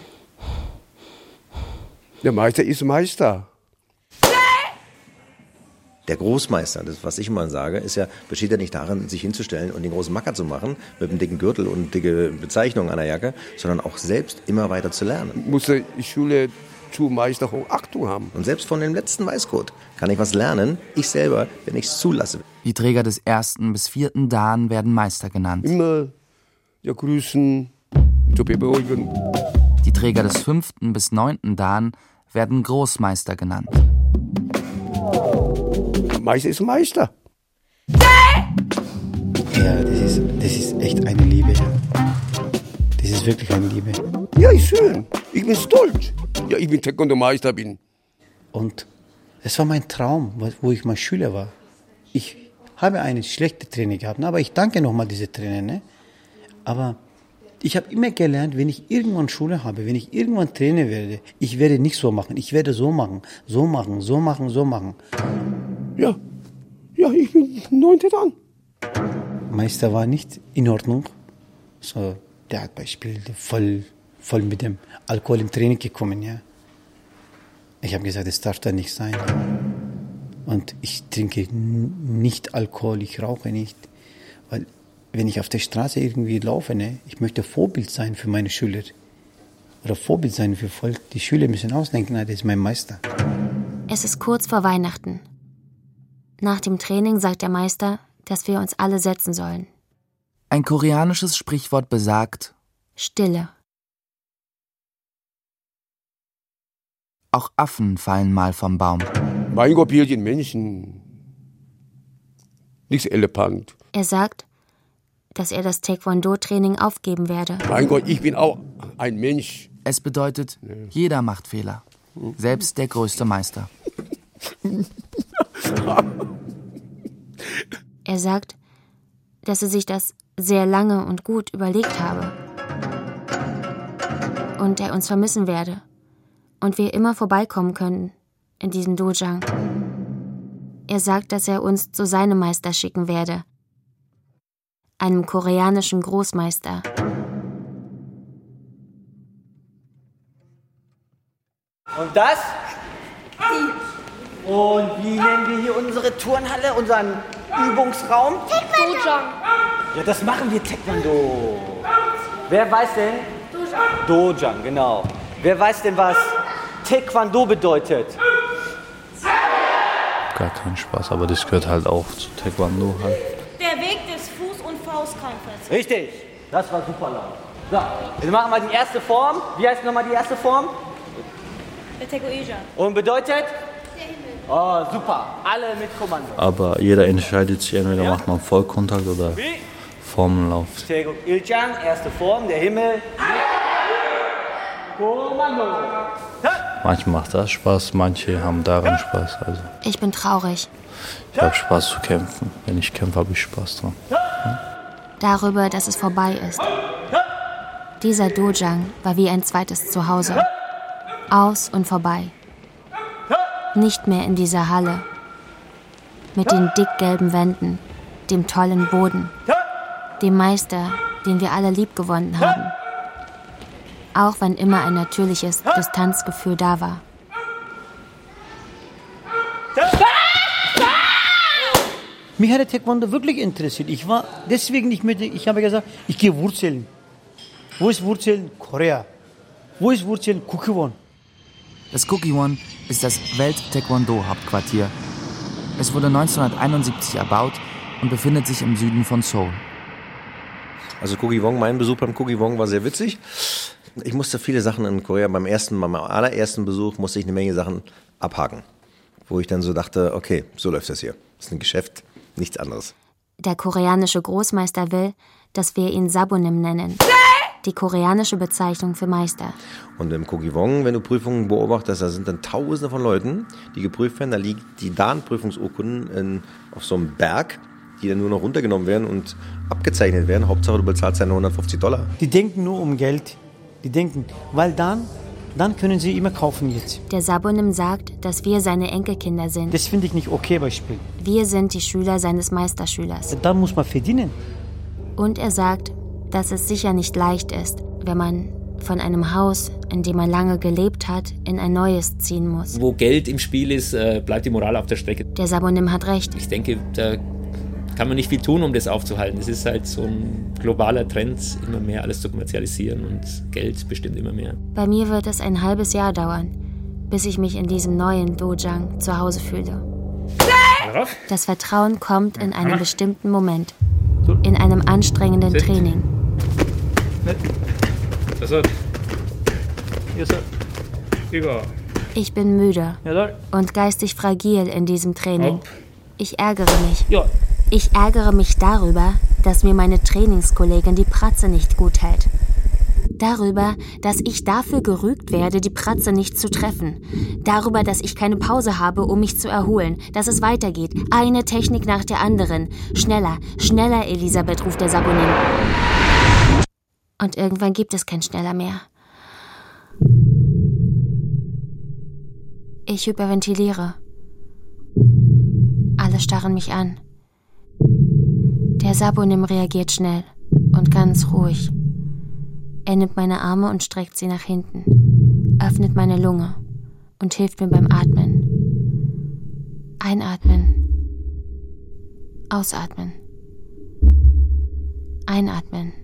Der Meister ist Meister. Der Großmeister, das was ich immer sage, ist ja, besteht ja nicht darin, sich hinzustellen und den großen Macker zu machen, mit einem dicken Gürtel und dicke Bezeichnung an der Jacke, sondern auch selbst immer weiter zu lernen. Muss die Schule zu Meister Hochachtung haben. Und selbst von dem letzten Weißgurt kann ich was lernen, ich selber, wenn ich es zulasse. Die Träger des ersten bis vierten Dan werden Meister genannt. Immer ja, grüßen, zu beruhigen. Die Träger des fünften bis neunten Dan werden Großmeister genannt. Meister ist Meister. Ja, das ist, das ist echt eine Liebe. Das ist wirklich eine Liebe. Ja, ist schön. Ich bin stolz. Ja, ich bin Taekwondo-Meister bin. Und es war mein Traum, wo ich mal Schüler war. Ich habe eine schlechte Trainer gehabt, aber ich danke nochmal diese Trainer. Ne? Aber ich habe immer gelernt, wenn ich irgendwann Schule habe, wenn ich irgendwann Trainer werde, ich werde nicht so machen, ich werde so machen, so machen, so machen, so machen. Ja, ja, ich bin neunte Dan. Meister war nicht in Ordnung. So, der hat beispielsweise voll, voll mit dem Alkohol im Training gekommen, ja. Ich habe gesagt, das darf da nicht sein. Und ich trinke nicht Alkohol, ich rauche nicht. Weil, wenn ich auf der Straße irgendwie laufe, ne, ich möchte Vorbild sein für meine Schüler. Oder Vorbild sein für Volk. Die Schüler müssen ausdenken, das ist mein Meister. Es ist kurz vor Weihnachten. Nach dem Training sagt der Meister, dass wir uns alle setzen sollen. Ein koreanisches Sprichwort besagt: Stille. Auch Affen fallen mal vom Baum. Mein Gott, wir sind Menschen. Nicht Elefant. Er sagt, dass er das Taekwondo-Training aufgeben werde. Mein Gott, ich bin auch ein Mensch. Es bedeutet, jeder macht Fehler. Selbst der größte Meister. Er sagt, dass er sich das sehr lange und gut überlegt habe. Und er uns vermissen werde. Und wir immer vorbeikommen können in diesen Dojang. Er sagt, dass er uns zu seinem Meister schicken werde. Einem koreanischen Großmeister. Und das? Und wie nennen wir hier unsere Turnhalle, unseren Übungsraum? Dojang. Ja, das machen wir Taekwondo. Wer weiß denn? Dojang. Dojang, genau. Wer weiß denn, was Taekwondo bedeutet? Gar keinen Spaß, aber das gehört halt auch zu Taekwondo halt. Der Weg des Fuß- und Faustkampfes. Richtig, das war super laut. So, jetzt machen wir die erste Form. Wie heißt nochmal die erste Form? Der Taekwondo. Und bedeutet? Oh, super. Alle mit Kommando. Aber jeder entscheidet sich, entweder macht man Vollkontakt oder Formenlauf. Taekwondo, erste Form, der Himmel. Kommando. Manche macht das Spaß, manche haben daran Spaß. Also Ich bin traurig. ich habe Spaß zu kämpfen. Wenn ich kämpfe, habe ich Spaß dran. Darüber, dass es vorbei ist. Dieser Dojang war wie ein zweites Zuhause. Aus und vorbei. Nicht mehr in dieser Halle. Mit den dickgelben Wänden, dem tollen Boden, dem Meister, den wir alle liebgewonnen haben. Auch wenn immer ein natürliches Distanzgefühl da war. Mich hat der Taekwondo wirklich interessiert. Ich war deswegen nicht mit, ich habe gesagt, ich gehe Wurzeln. Wo ist Wurzeln? Korea. Wo ist Wurzeln? Kukiwon. Das Kukiwon ist das Welt-Taekwondo-Hauptquartier. Es wurde neunzehnhunderteinundsiebzig erbaut und befindet sich im Süden von Seoul. Also Kukiwon, mein Besuch beim Kukiwon war sehr witzig. Ich musste viele Sachen in Korea, beim ersten, beim allerersten Besuch musste ich eine Menge Sachen abhaken. Wo ich dann so dachte, okay, so läuft das hier. Das ist ein Geschäft, nichts anderes. Der koreanische Großmeister will, dass wir ihn Sabonim nennen. Die koreanische Bezeichnung für Meister. Und im Kukiwon, wenn du Prüfungen beobachtest, da sind dann Tausende von Leuten, die geprüft werden. Da liegt die Dan-Prüfungsurkunden in, auf so einem Berg, die dann nur noch runtergenommen werden und abgezeichnet werden. Hauptsache, du bezahlst deine hundertfünfzig Dollar. Die denken nur um Geld. Die denken, weil dann, dann können sie immer kaufen jetzt. Der Sabonim sagt, dass wir seine Enkelkinder sind. Das finde ich nicht okay, Beispiel. Wir sind die Schüler seines Meisterschülers. Da muss man verdienen. Und er sagt, dass es sicher nicht leicht ist, wenn man von einem Haus, in dem man lange gelebt hat, in ein neues ziehen muss. Wo Geld im Spiel ist, bleibt die Moral auf der Strecke. Der Sabonim hat recht. Ich denke, da kann man nicht viel tun, um das aufzuhalten. Es ist halt so ein globaler Trend, immer mehr alles zu kommerzialisieren und Geld bestimmt immer mehr. Bei mir wird es ein halbes Jahr dauern, bis ich mich in diesem neuen Dojang zu Hause fühle. Das Vertrauen kommt in einem bestimmten Moment, in einem anstrengenden Training. Ich bin müde und geistig fragil in diesem Training. Ich ärgere mich. Ich ärgere mich darüber, dass mir meine Trainingskollegin die Pratze nicht gut hält. Darüber, dass ich dafür gerügt werde, die Pratze nicht zu treffen. Darüber, dass ich keine Pause habe, um mich zu erholen. Dass es weitergeht. Eine Technik nach der anderen. Schneller, schneller, Elisabeth, ruft der Sabonim. Und irgendwann gibt es kein Schneller mehr. Ich hyperventiliere. Alle starren mich an. Der Sabonim reagiert schnell und ganz ruhig. Er nimmt meine Arme und streckt sie nach hinten, öffnet meine Lunge und hilft mir beim Atmen. Einatmen. Ausatmen. Einatmen.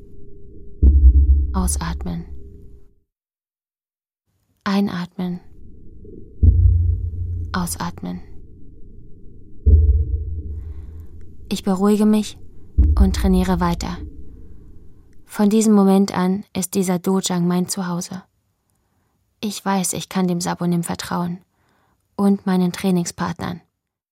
Ausatmen. Einatmen. Ausatmen. Ich beruhige mich und trainiere weiter. Von diesem Moment an ist dieser Dojang mein Zuhause. Ich weiß, ich kann dem Sabonim vertrauen und meinen Trainingspartnern.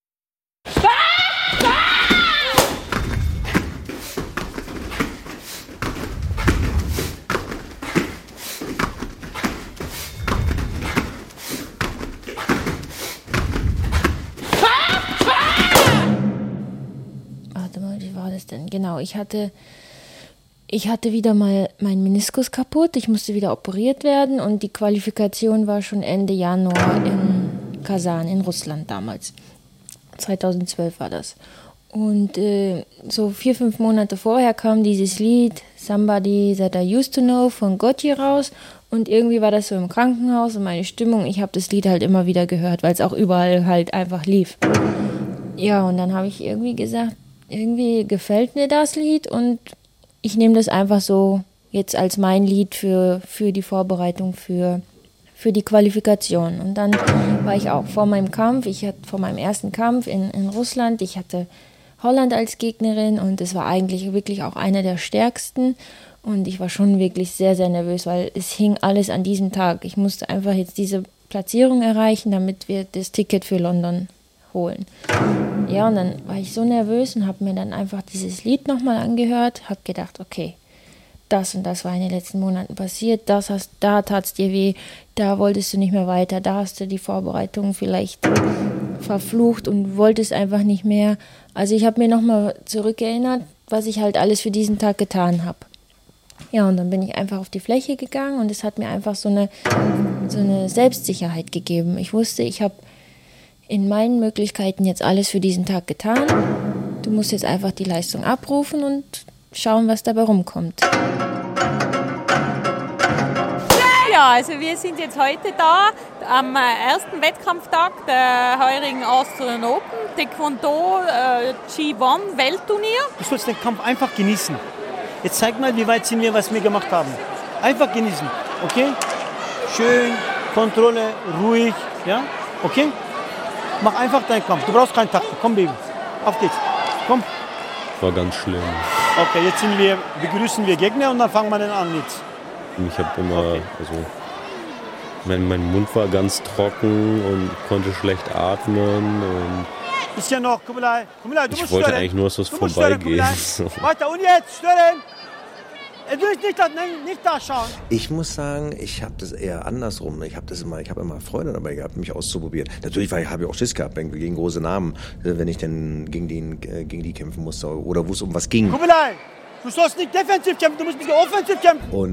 Warte mal, wie war das denn? Genau, ich hatte... Ich hatte wieder mal meinen Meniskus kaputt, ich musste wieder operiert werden und die Qualifikation war schon Ende Januar in Kasan, in Russland damals. zweitausendzwölf war das. Und äh, so vier, fünf Monate vorher kam dieses Lied Somebody That I Used to Know von Gotye raus und irgendwie war das so im Krankenhaus und meine Stimmung, ich habe das Lied halt immer wieder gehört, weil es auch überall halt einfach lief. Ja, und dann habe ich irgendwie gesagt, irgendwie gefällt mir das Lied und ich nehme das einfach so jetzt als mein Lied für, für die Vorbereitung, für, für die Qualifikation. Und dann war ich auch vor meinem Kampf, ich hatte vor meinem ersten Kampf in, in Russland, ich hatte Holland als Gegnerin und es war eigentlich wirklich auch einer der stärksten. Und ich war schon wirklich sehr, sehr nervös, weil es hing alles an diesem Tag. Ich musste einfach jetzt diese Platzierung erreichen, damit wir das Ticket für London holen. Ja, und dann war ich so nervös und habe mir dann einfach dieses Lied nochmal angehört, habe gedacht, okay, das und das war in den letzten Monaten passiert, das hast, da tat es dir weh, da wolltest du nicht mehr weiter, da hast du die Vorbereitung vielleicht verflucht und wolltest einfach nicht mehr. Also ich habe mir nochmal zurückerinnert, was ich halt alles für diesen Tag getan habe. Ja, und dann bin ich einfach auf die Fläche gegangen und es hat mir einfach so eine, so eine Selbstsicherheit gegeben. Ich wusste, ich habe in meinen Möglichkeiten jetzt alles für diesen Tag getan. Du musst jetzt einfach die Leistung abrufen und schauen, was dabei rumkommt. Ja, also wir sind jetzt heute da am ersten Wettkampftag der heurigen Austrian Open Taekwondo äh, G eins Weltturnier. Du sollst den Kampf einfach genießen. Jetzt zeig mal, wie weit sind wir, was wir gemacht haben. Einfach genießen, okay? Schön, Kontrolle, ruhig, ja? Okay? Mach einfach deinen Kampf. Du brauchst keinen Takt. Komm, Baby. Auf geht's. Komm. War ganz schlimm. Okay, jetzt sind wir, begrüßen wir Gegner und dann fangen wir dann an jetzt. Ich habe immer, okay. also mein, mein Mund war ganz trocken und konnte schlecht atmen. Und ist ja noch, Kubilai, Kubilai, du ich musst wollte stören. eigentlich nur, dass das du musst vorbeigeht. Stören, Weiter und jetzt, stören! Du willst nicht da, nein, nicht da schauen. Ich muss sagen, ich habe das eher andersrum. Ich habe das immer, ich habe immer Freude dabei gehabt, mich auszuprobieren. Natürlich habe ich auch Schiss gehabt gegen große Namen, wenn ich dann gegen die, gegen die kämpfen musste oder wo es um was ging. Kubilai, du sollst nicht defensiv kämpfen, du musst nicht offensiv kämpfen. Und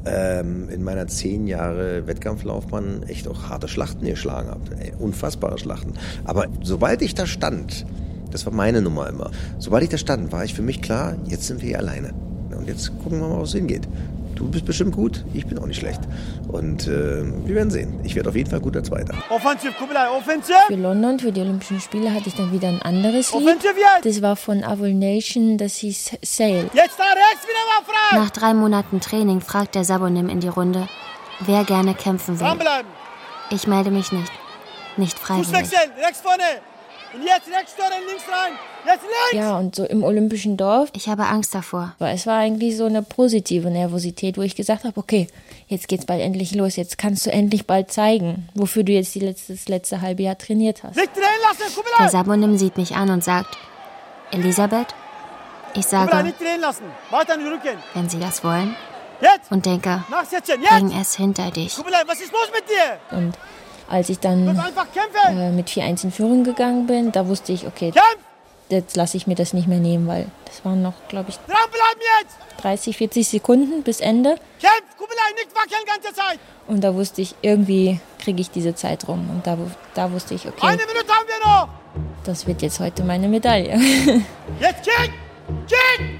ähm, in meiner zehn Jahre Wettkampflaufbahn echt auch harte Schlachten geschlagen habe. Ey, unfassbare Schlachten. Aber sobald ich da stand, das war meine Nummer immer, sobald ich da stand, war ich für mich klar, jetzt sind wir hier alleine. Und jetzt gucken wir mal, wo es hingeht. Du bist bestimmt gut, ich bin auch nicht schlecht. Und äh, wir werden sehen. Ich werde auf jeden Fall guter Zweiter. Offensiv, Kubilai, offensiv! Für London, für die Olympischen Spiele, hatte ich dann wieder ein anderes Lied. Das war von Avil Nation, das hieß Sail. Jetzt da rechts wieder mal frei! Nach drei Monaten Training fragt der Sabonim in die Runde, wer gerne kämpfen will. Dranbleiben! Ich melde mich nicht. Nicht freiwillig. Fußwechsel, rechts vorne! Und jetzt rechts steuern, links rein! Jetzt links! Ja, und so im Olympischen Dorf. Ich habe Angst davor. Aber es war eigentlich so eine positive Nervosität, wo ich gesagt habe, okay, jetzt geht's bald endlich los. Jetzt kannst du endlich bald zeigen, wofür du jetzt die letzte, das letzte halbe Jahr trainiert hast. Nicht drehen lassen, Kubilai! Der Sabonim sieht mich an und sagt, Elisabeth, ich sage, Kubilai, nicht drehen lassen. Weiter in den Rücken. Wenn Sie das wollen. Jetzt! Und denke, Nachsetzen, jetzt! bring es hinter dich. Kubilai, was ist los mit dir? Und als ich dann äh, mit vier eins in Führung gegangen bin, da wusste ich, okay, Kämpf! jetzt lasse ich mir das nicht mehr nehmen, weil das waren noch, glaube ich, Dranbleiben jetzt! dreißig, vierzig Sekunden bis Ende. Kämpf, Kubilai, nicht wackeln ganze Zeit! Und da wusste ich, irgendwie kriege ich diese Zeit rum. Und da, da wusste ich, okay, Eine Minute haben wir noch! das wird jetzt heute meine Medaille. Jetzt kick! Kick!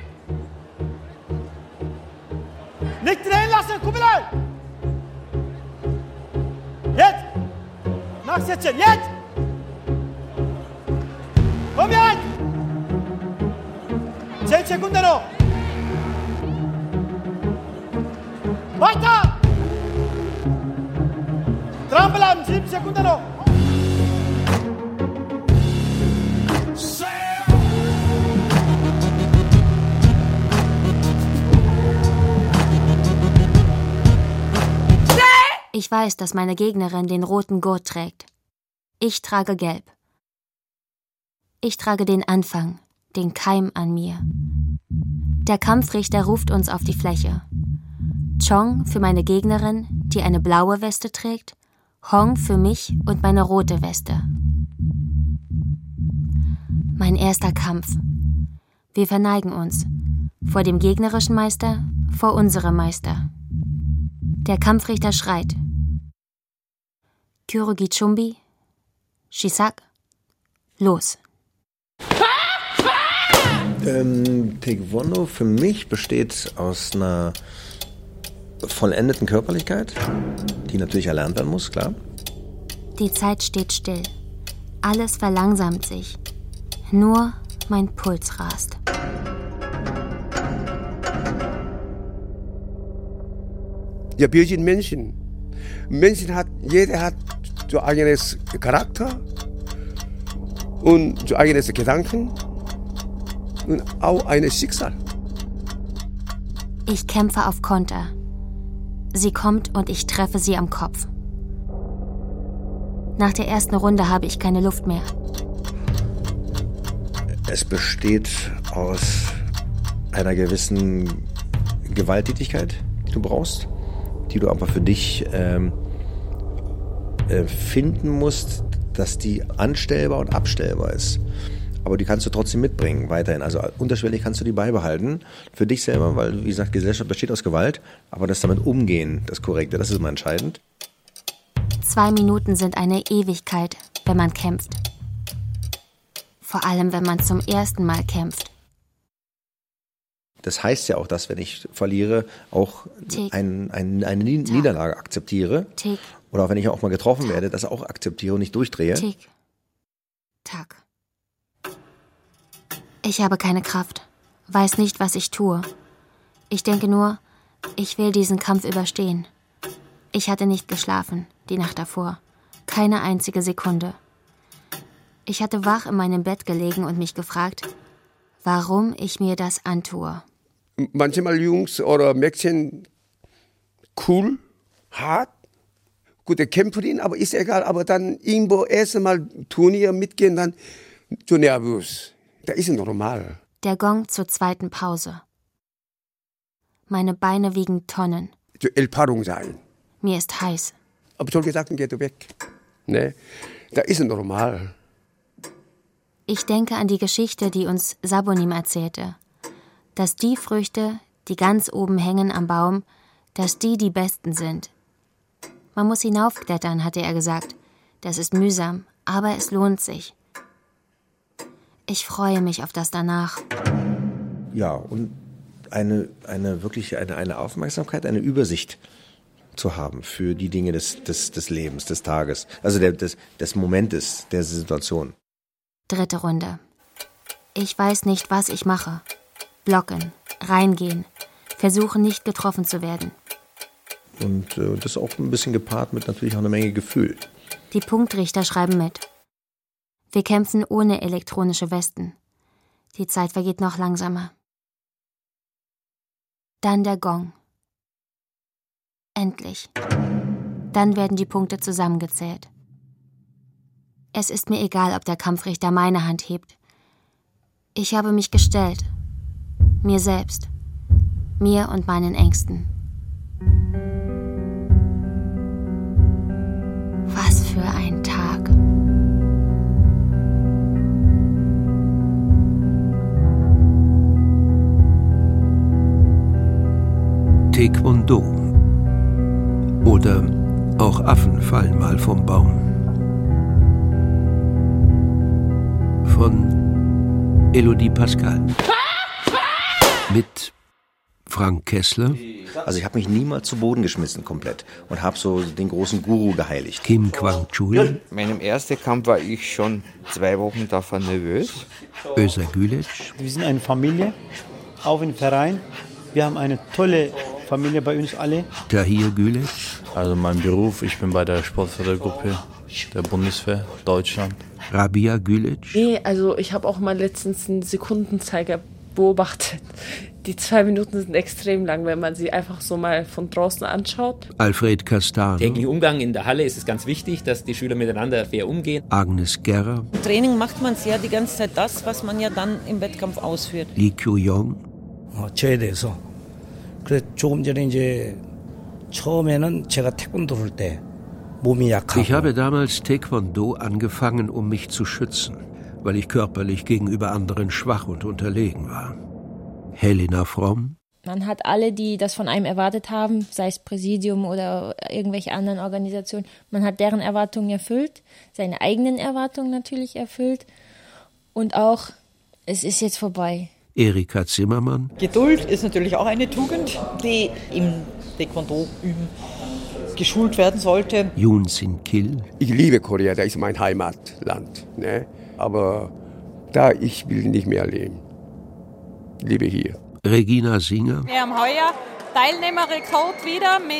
Nicht drehen lassen, Kubilai! Jetzt! Nachsetzen, jetzt! Komm jetzt! Zehn Sekunden noch! Weiter! Dranbleiben, sieben Sekunden noch! Ich weiß, dass meine Gegnerin den roten Gurt trägt. Ich trage gelb. Ich trage den Anfang, den Keim an mir. Der Kampfrichter ruft uns auf die Fläche. Chong für meine Gegnerin, die eine blaue Weste trägt, Hong für mich und meine rote Weste. Mein erster Kampf. Wir verneigen uns. Vor dem gegnerischen Meister, vor unserem Meister. Der Kampfrichter schreit. Kyorugi Chumbi, Shisak, los. Ähm, Taekwondo für mich besteht aus einer vollendeten Körperlichkeit, die natürlich erlernt werden muss, klar. Die Zeit steht still. Alles verlangsamt sich. Nur mein Puls rast. Ja, wir sind Menschen. Menschen hat, jeder hat so eigenes Charakter und so eigenes Gedanken und auch ein Schicksal. Ich kämpfe auf Konter. Sie kommt und ich treffe sie am Kopf. Nach der ersten Runde habe ich keine Luft mehr. Es besteht aus einer gewissen Gewalttätigkeit, die du brauchst, die du aber für dich ähm, äh, finden musst, dass die anstellbar und abstellbar ist. Aber die kannst du trotzdem mitbringen, weiterhin. Also unterschwellig kannst du die beibehalten für dich selber, weil, wie gesagt, Gesellschaft besteht aus Gewalt, aber das damit umgehen, das Korrekte, das ist immer entscheidend. Zwei Minuten sind eine Ewigkeit, wenn man kämpft. Vor allem, wenn man zum ersten Mal kämpft. Das heißt ja auch, dass, wenn ich verliere, auch ein, ein, eine Niederlage akzeptiere. Tick. Oder auch wenn ich auch mal getroffen werde, das auch akzeptiere und nicht durchdrehe. Tick. Tack. Ich habe keine Kraft, weiß nicht, was ich tue. Ich denke nur, ich will diesen Kampf überstehen. Ich hatte nicht geschlafen, die Nacht davor. Keine einzige Sekunde. Ich hatte wach in meinem Bett gelegen und mich gefragt, warum ich mir das antue. Manchmal Jungs oder Mädchen cool, hart, gute Kämpferin, aber ist egal. Aber dann irgendwo erst einmal Turnier mitgehen, dann zu nervös. Das ist normal. Der Gong zur zweiten Pause. Meine Beine wiegen Tonnen. Zur Entpaarung sein. Mir ist heiß. Aber solche Sachen geht weg. Ne? Das ist normal. Ich denke an die Geschichte, die uns Sabonim erzählte. Dass die Früchte, die ganz oben hängen am Baum, dass die die Besten sind. Man muss hinaufklettern, hatte er gesagt. Das ist mühsam, aber es lohnt sich. Ich freue mich auf das danach. Ja, und eine, eine wirklich eine, eine Aufmerksamkeit, eine Übersicht zu haben für die Dinge des, des, des Lebens, des Tages, also der, des, des Momentes, der Situation. Dritte Runde. Ich weiß nicht, was ich mache. Blocken, reingehen, versuchen nicht getroffen zu werden. Und äh, das auch ein bisschen gepaart mit natürlich auch einer Menge Gefühl. Die Punktrichter schreiben mit. Wir kämpfen ohne elektronische Westen. Die Zeit vergeht noch langsamer. Dann der Gong. Endlich. Dann werden die Punkte zusammengezählt. Es ist mir egal, ob der Kampfrichter meine Hand hebt. Ich habe mich gestellt. Mir selbst. Mir und meinen Ängsten. Was für ein Tag. Taekwondo. Oder auch Affen fallen mal vom Baum. Von Elodie Pascal. Mit Frank Kessler. Also ich habe mich niemals zu Boden geschmissen komplett und habe so den großen Guru geheiligt. Kim Kwang-chul. In meinem ersten Kampf war ich schon zwei Wochen davon nervös. Özer Gülic. Wir sind eine Familie, auch im Verein. Wir haben eine tolle Familie bei uns alle. Tahir Gülic. Also mein Beruf, ich bin bei der Sportfördergruppe der Bundeswehr Deutschland. Rabia Gülic. Nee, also ich habe auch mal letztens einen Sekundenzeiger beobachtet. Die zwei Minuten sind extrem lang, wenn man sie einfach so mal von draußen anschaut. Alfred Castano. Täglichen Umgang in der Halle ist es ganz wichtig, dass die Schüler miteinander fair umgehen. Agnes Gerrer. Im Training macht man es ja die ganze Zeit das, was man ja dann im Wettkampf ausführt. Lee Kyu-yong. 저에 대해서 그래 조금 전에 이제 처음에는 제가 태권도를 할 때 몸이 약하고 Ich habe damals Taekwondo angefangen, um mich zu schützen, weil ich körperlich gegenüber anderen schwach und unterlegen war. Helena Fromm. Man hat alle, die das von einem erwartet haben, sei es Präsidium oder irgendwelche anderen Organisationen, man hat deren Erwartungen erfüllt, seine eigenen Erwartungen natürlich erfüllt und auch, es ist jetzt vorbei. Erika Zimmermann. Geduld ist natürlich auch eine Tugend, die im Taekwondo üben geschult werden sollte. Yoon Sin Kil. Ich liebe Korea, das ist mein Heimatland. Ne? Aber da, ich will nicht mehr leben. Ich lebe hier. Regina Singer. Wir haben heuer Teilnehmerrekord wieder mit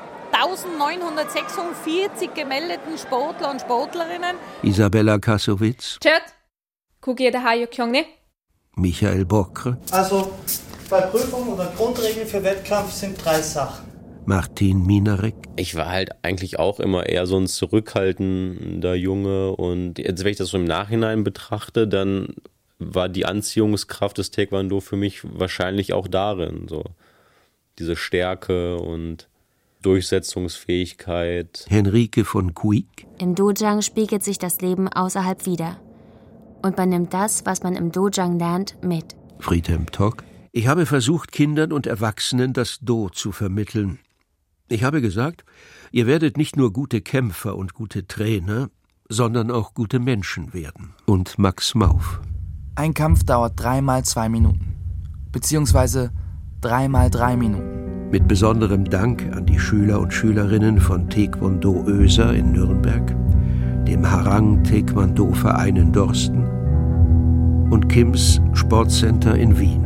neunzehnhundertsechsundvierzig gemeldeten Sportler und Sportlerinnen. Isabella Kassowitz. Chat. Kugie de Hayo Kyongne. Michael Bockre. Also bei Prüfungen oder Grundregeln für Wettkampf sind drei Sachen. Martin Minarek. Ich war halt eigentlich auch immer eher so ein zurückhaltender Junge und jetzt, wenn ich das so im Nachhinein betrachte, dann war die Anziehungskraft des Taekwondo für mich wahrscheinlich auch darin, so diese Stärke und Durchsetzungsfähigkeit. Henrike von Kuik. Im Dojang spiegelt sich das Leben außerhalb wider. Und man nimmt das, was man im Dojang lernt, mit. Friedhelm Tock. Ich habe versucht, Kindern und Erwachsenen das Do zu vermitteln. Ich habe gesagt, ihr werdet nicht nur gute Kämpfer und gute Trainer, sondern auch gute Menschen werden. Und Max Mauf. Ein Kampf dauert dreimal zwei Minuten. Beziehungsweise dreimal drei Minuten. Mit besonderem Dank an die Schüler und Schülerinnen von Taekwondo Özer in Nürnberg, dem Harang Taekwondo Verein in Dorsten und Kims Sportcenter in Wien.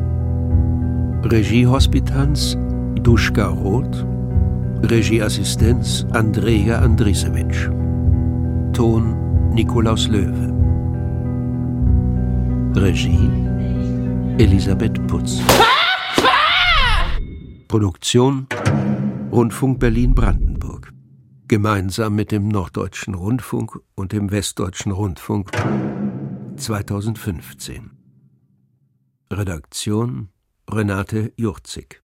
Regiehospitanz Duschka Roth, Regieassistenz Andrea Andrisewitsch, Ton Nikolaus Löwe, Regie Elisabeth Putz, Produktion Rundfunk Berlin-Brandenburg, gemeinsam mit dem Norddeutschen Rundfunk und dem Westdeutschen Rundfunk zweitausendfünfzehn. Redaktion Renate Jurzig.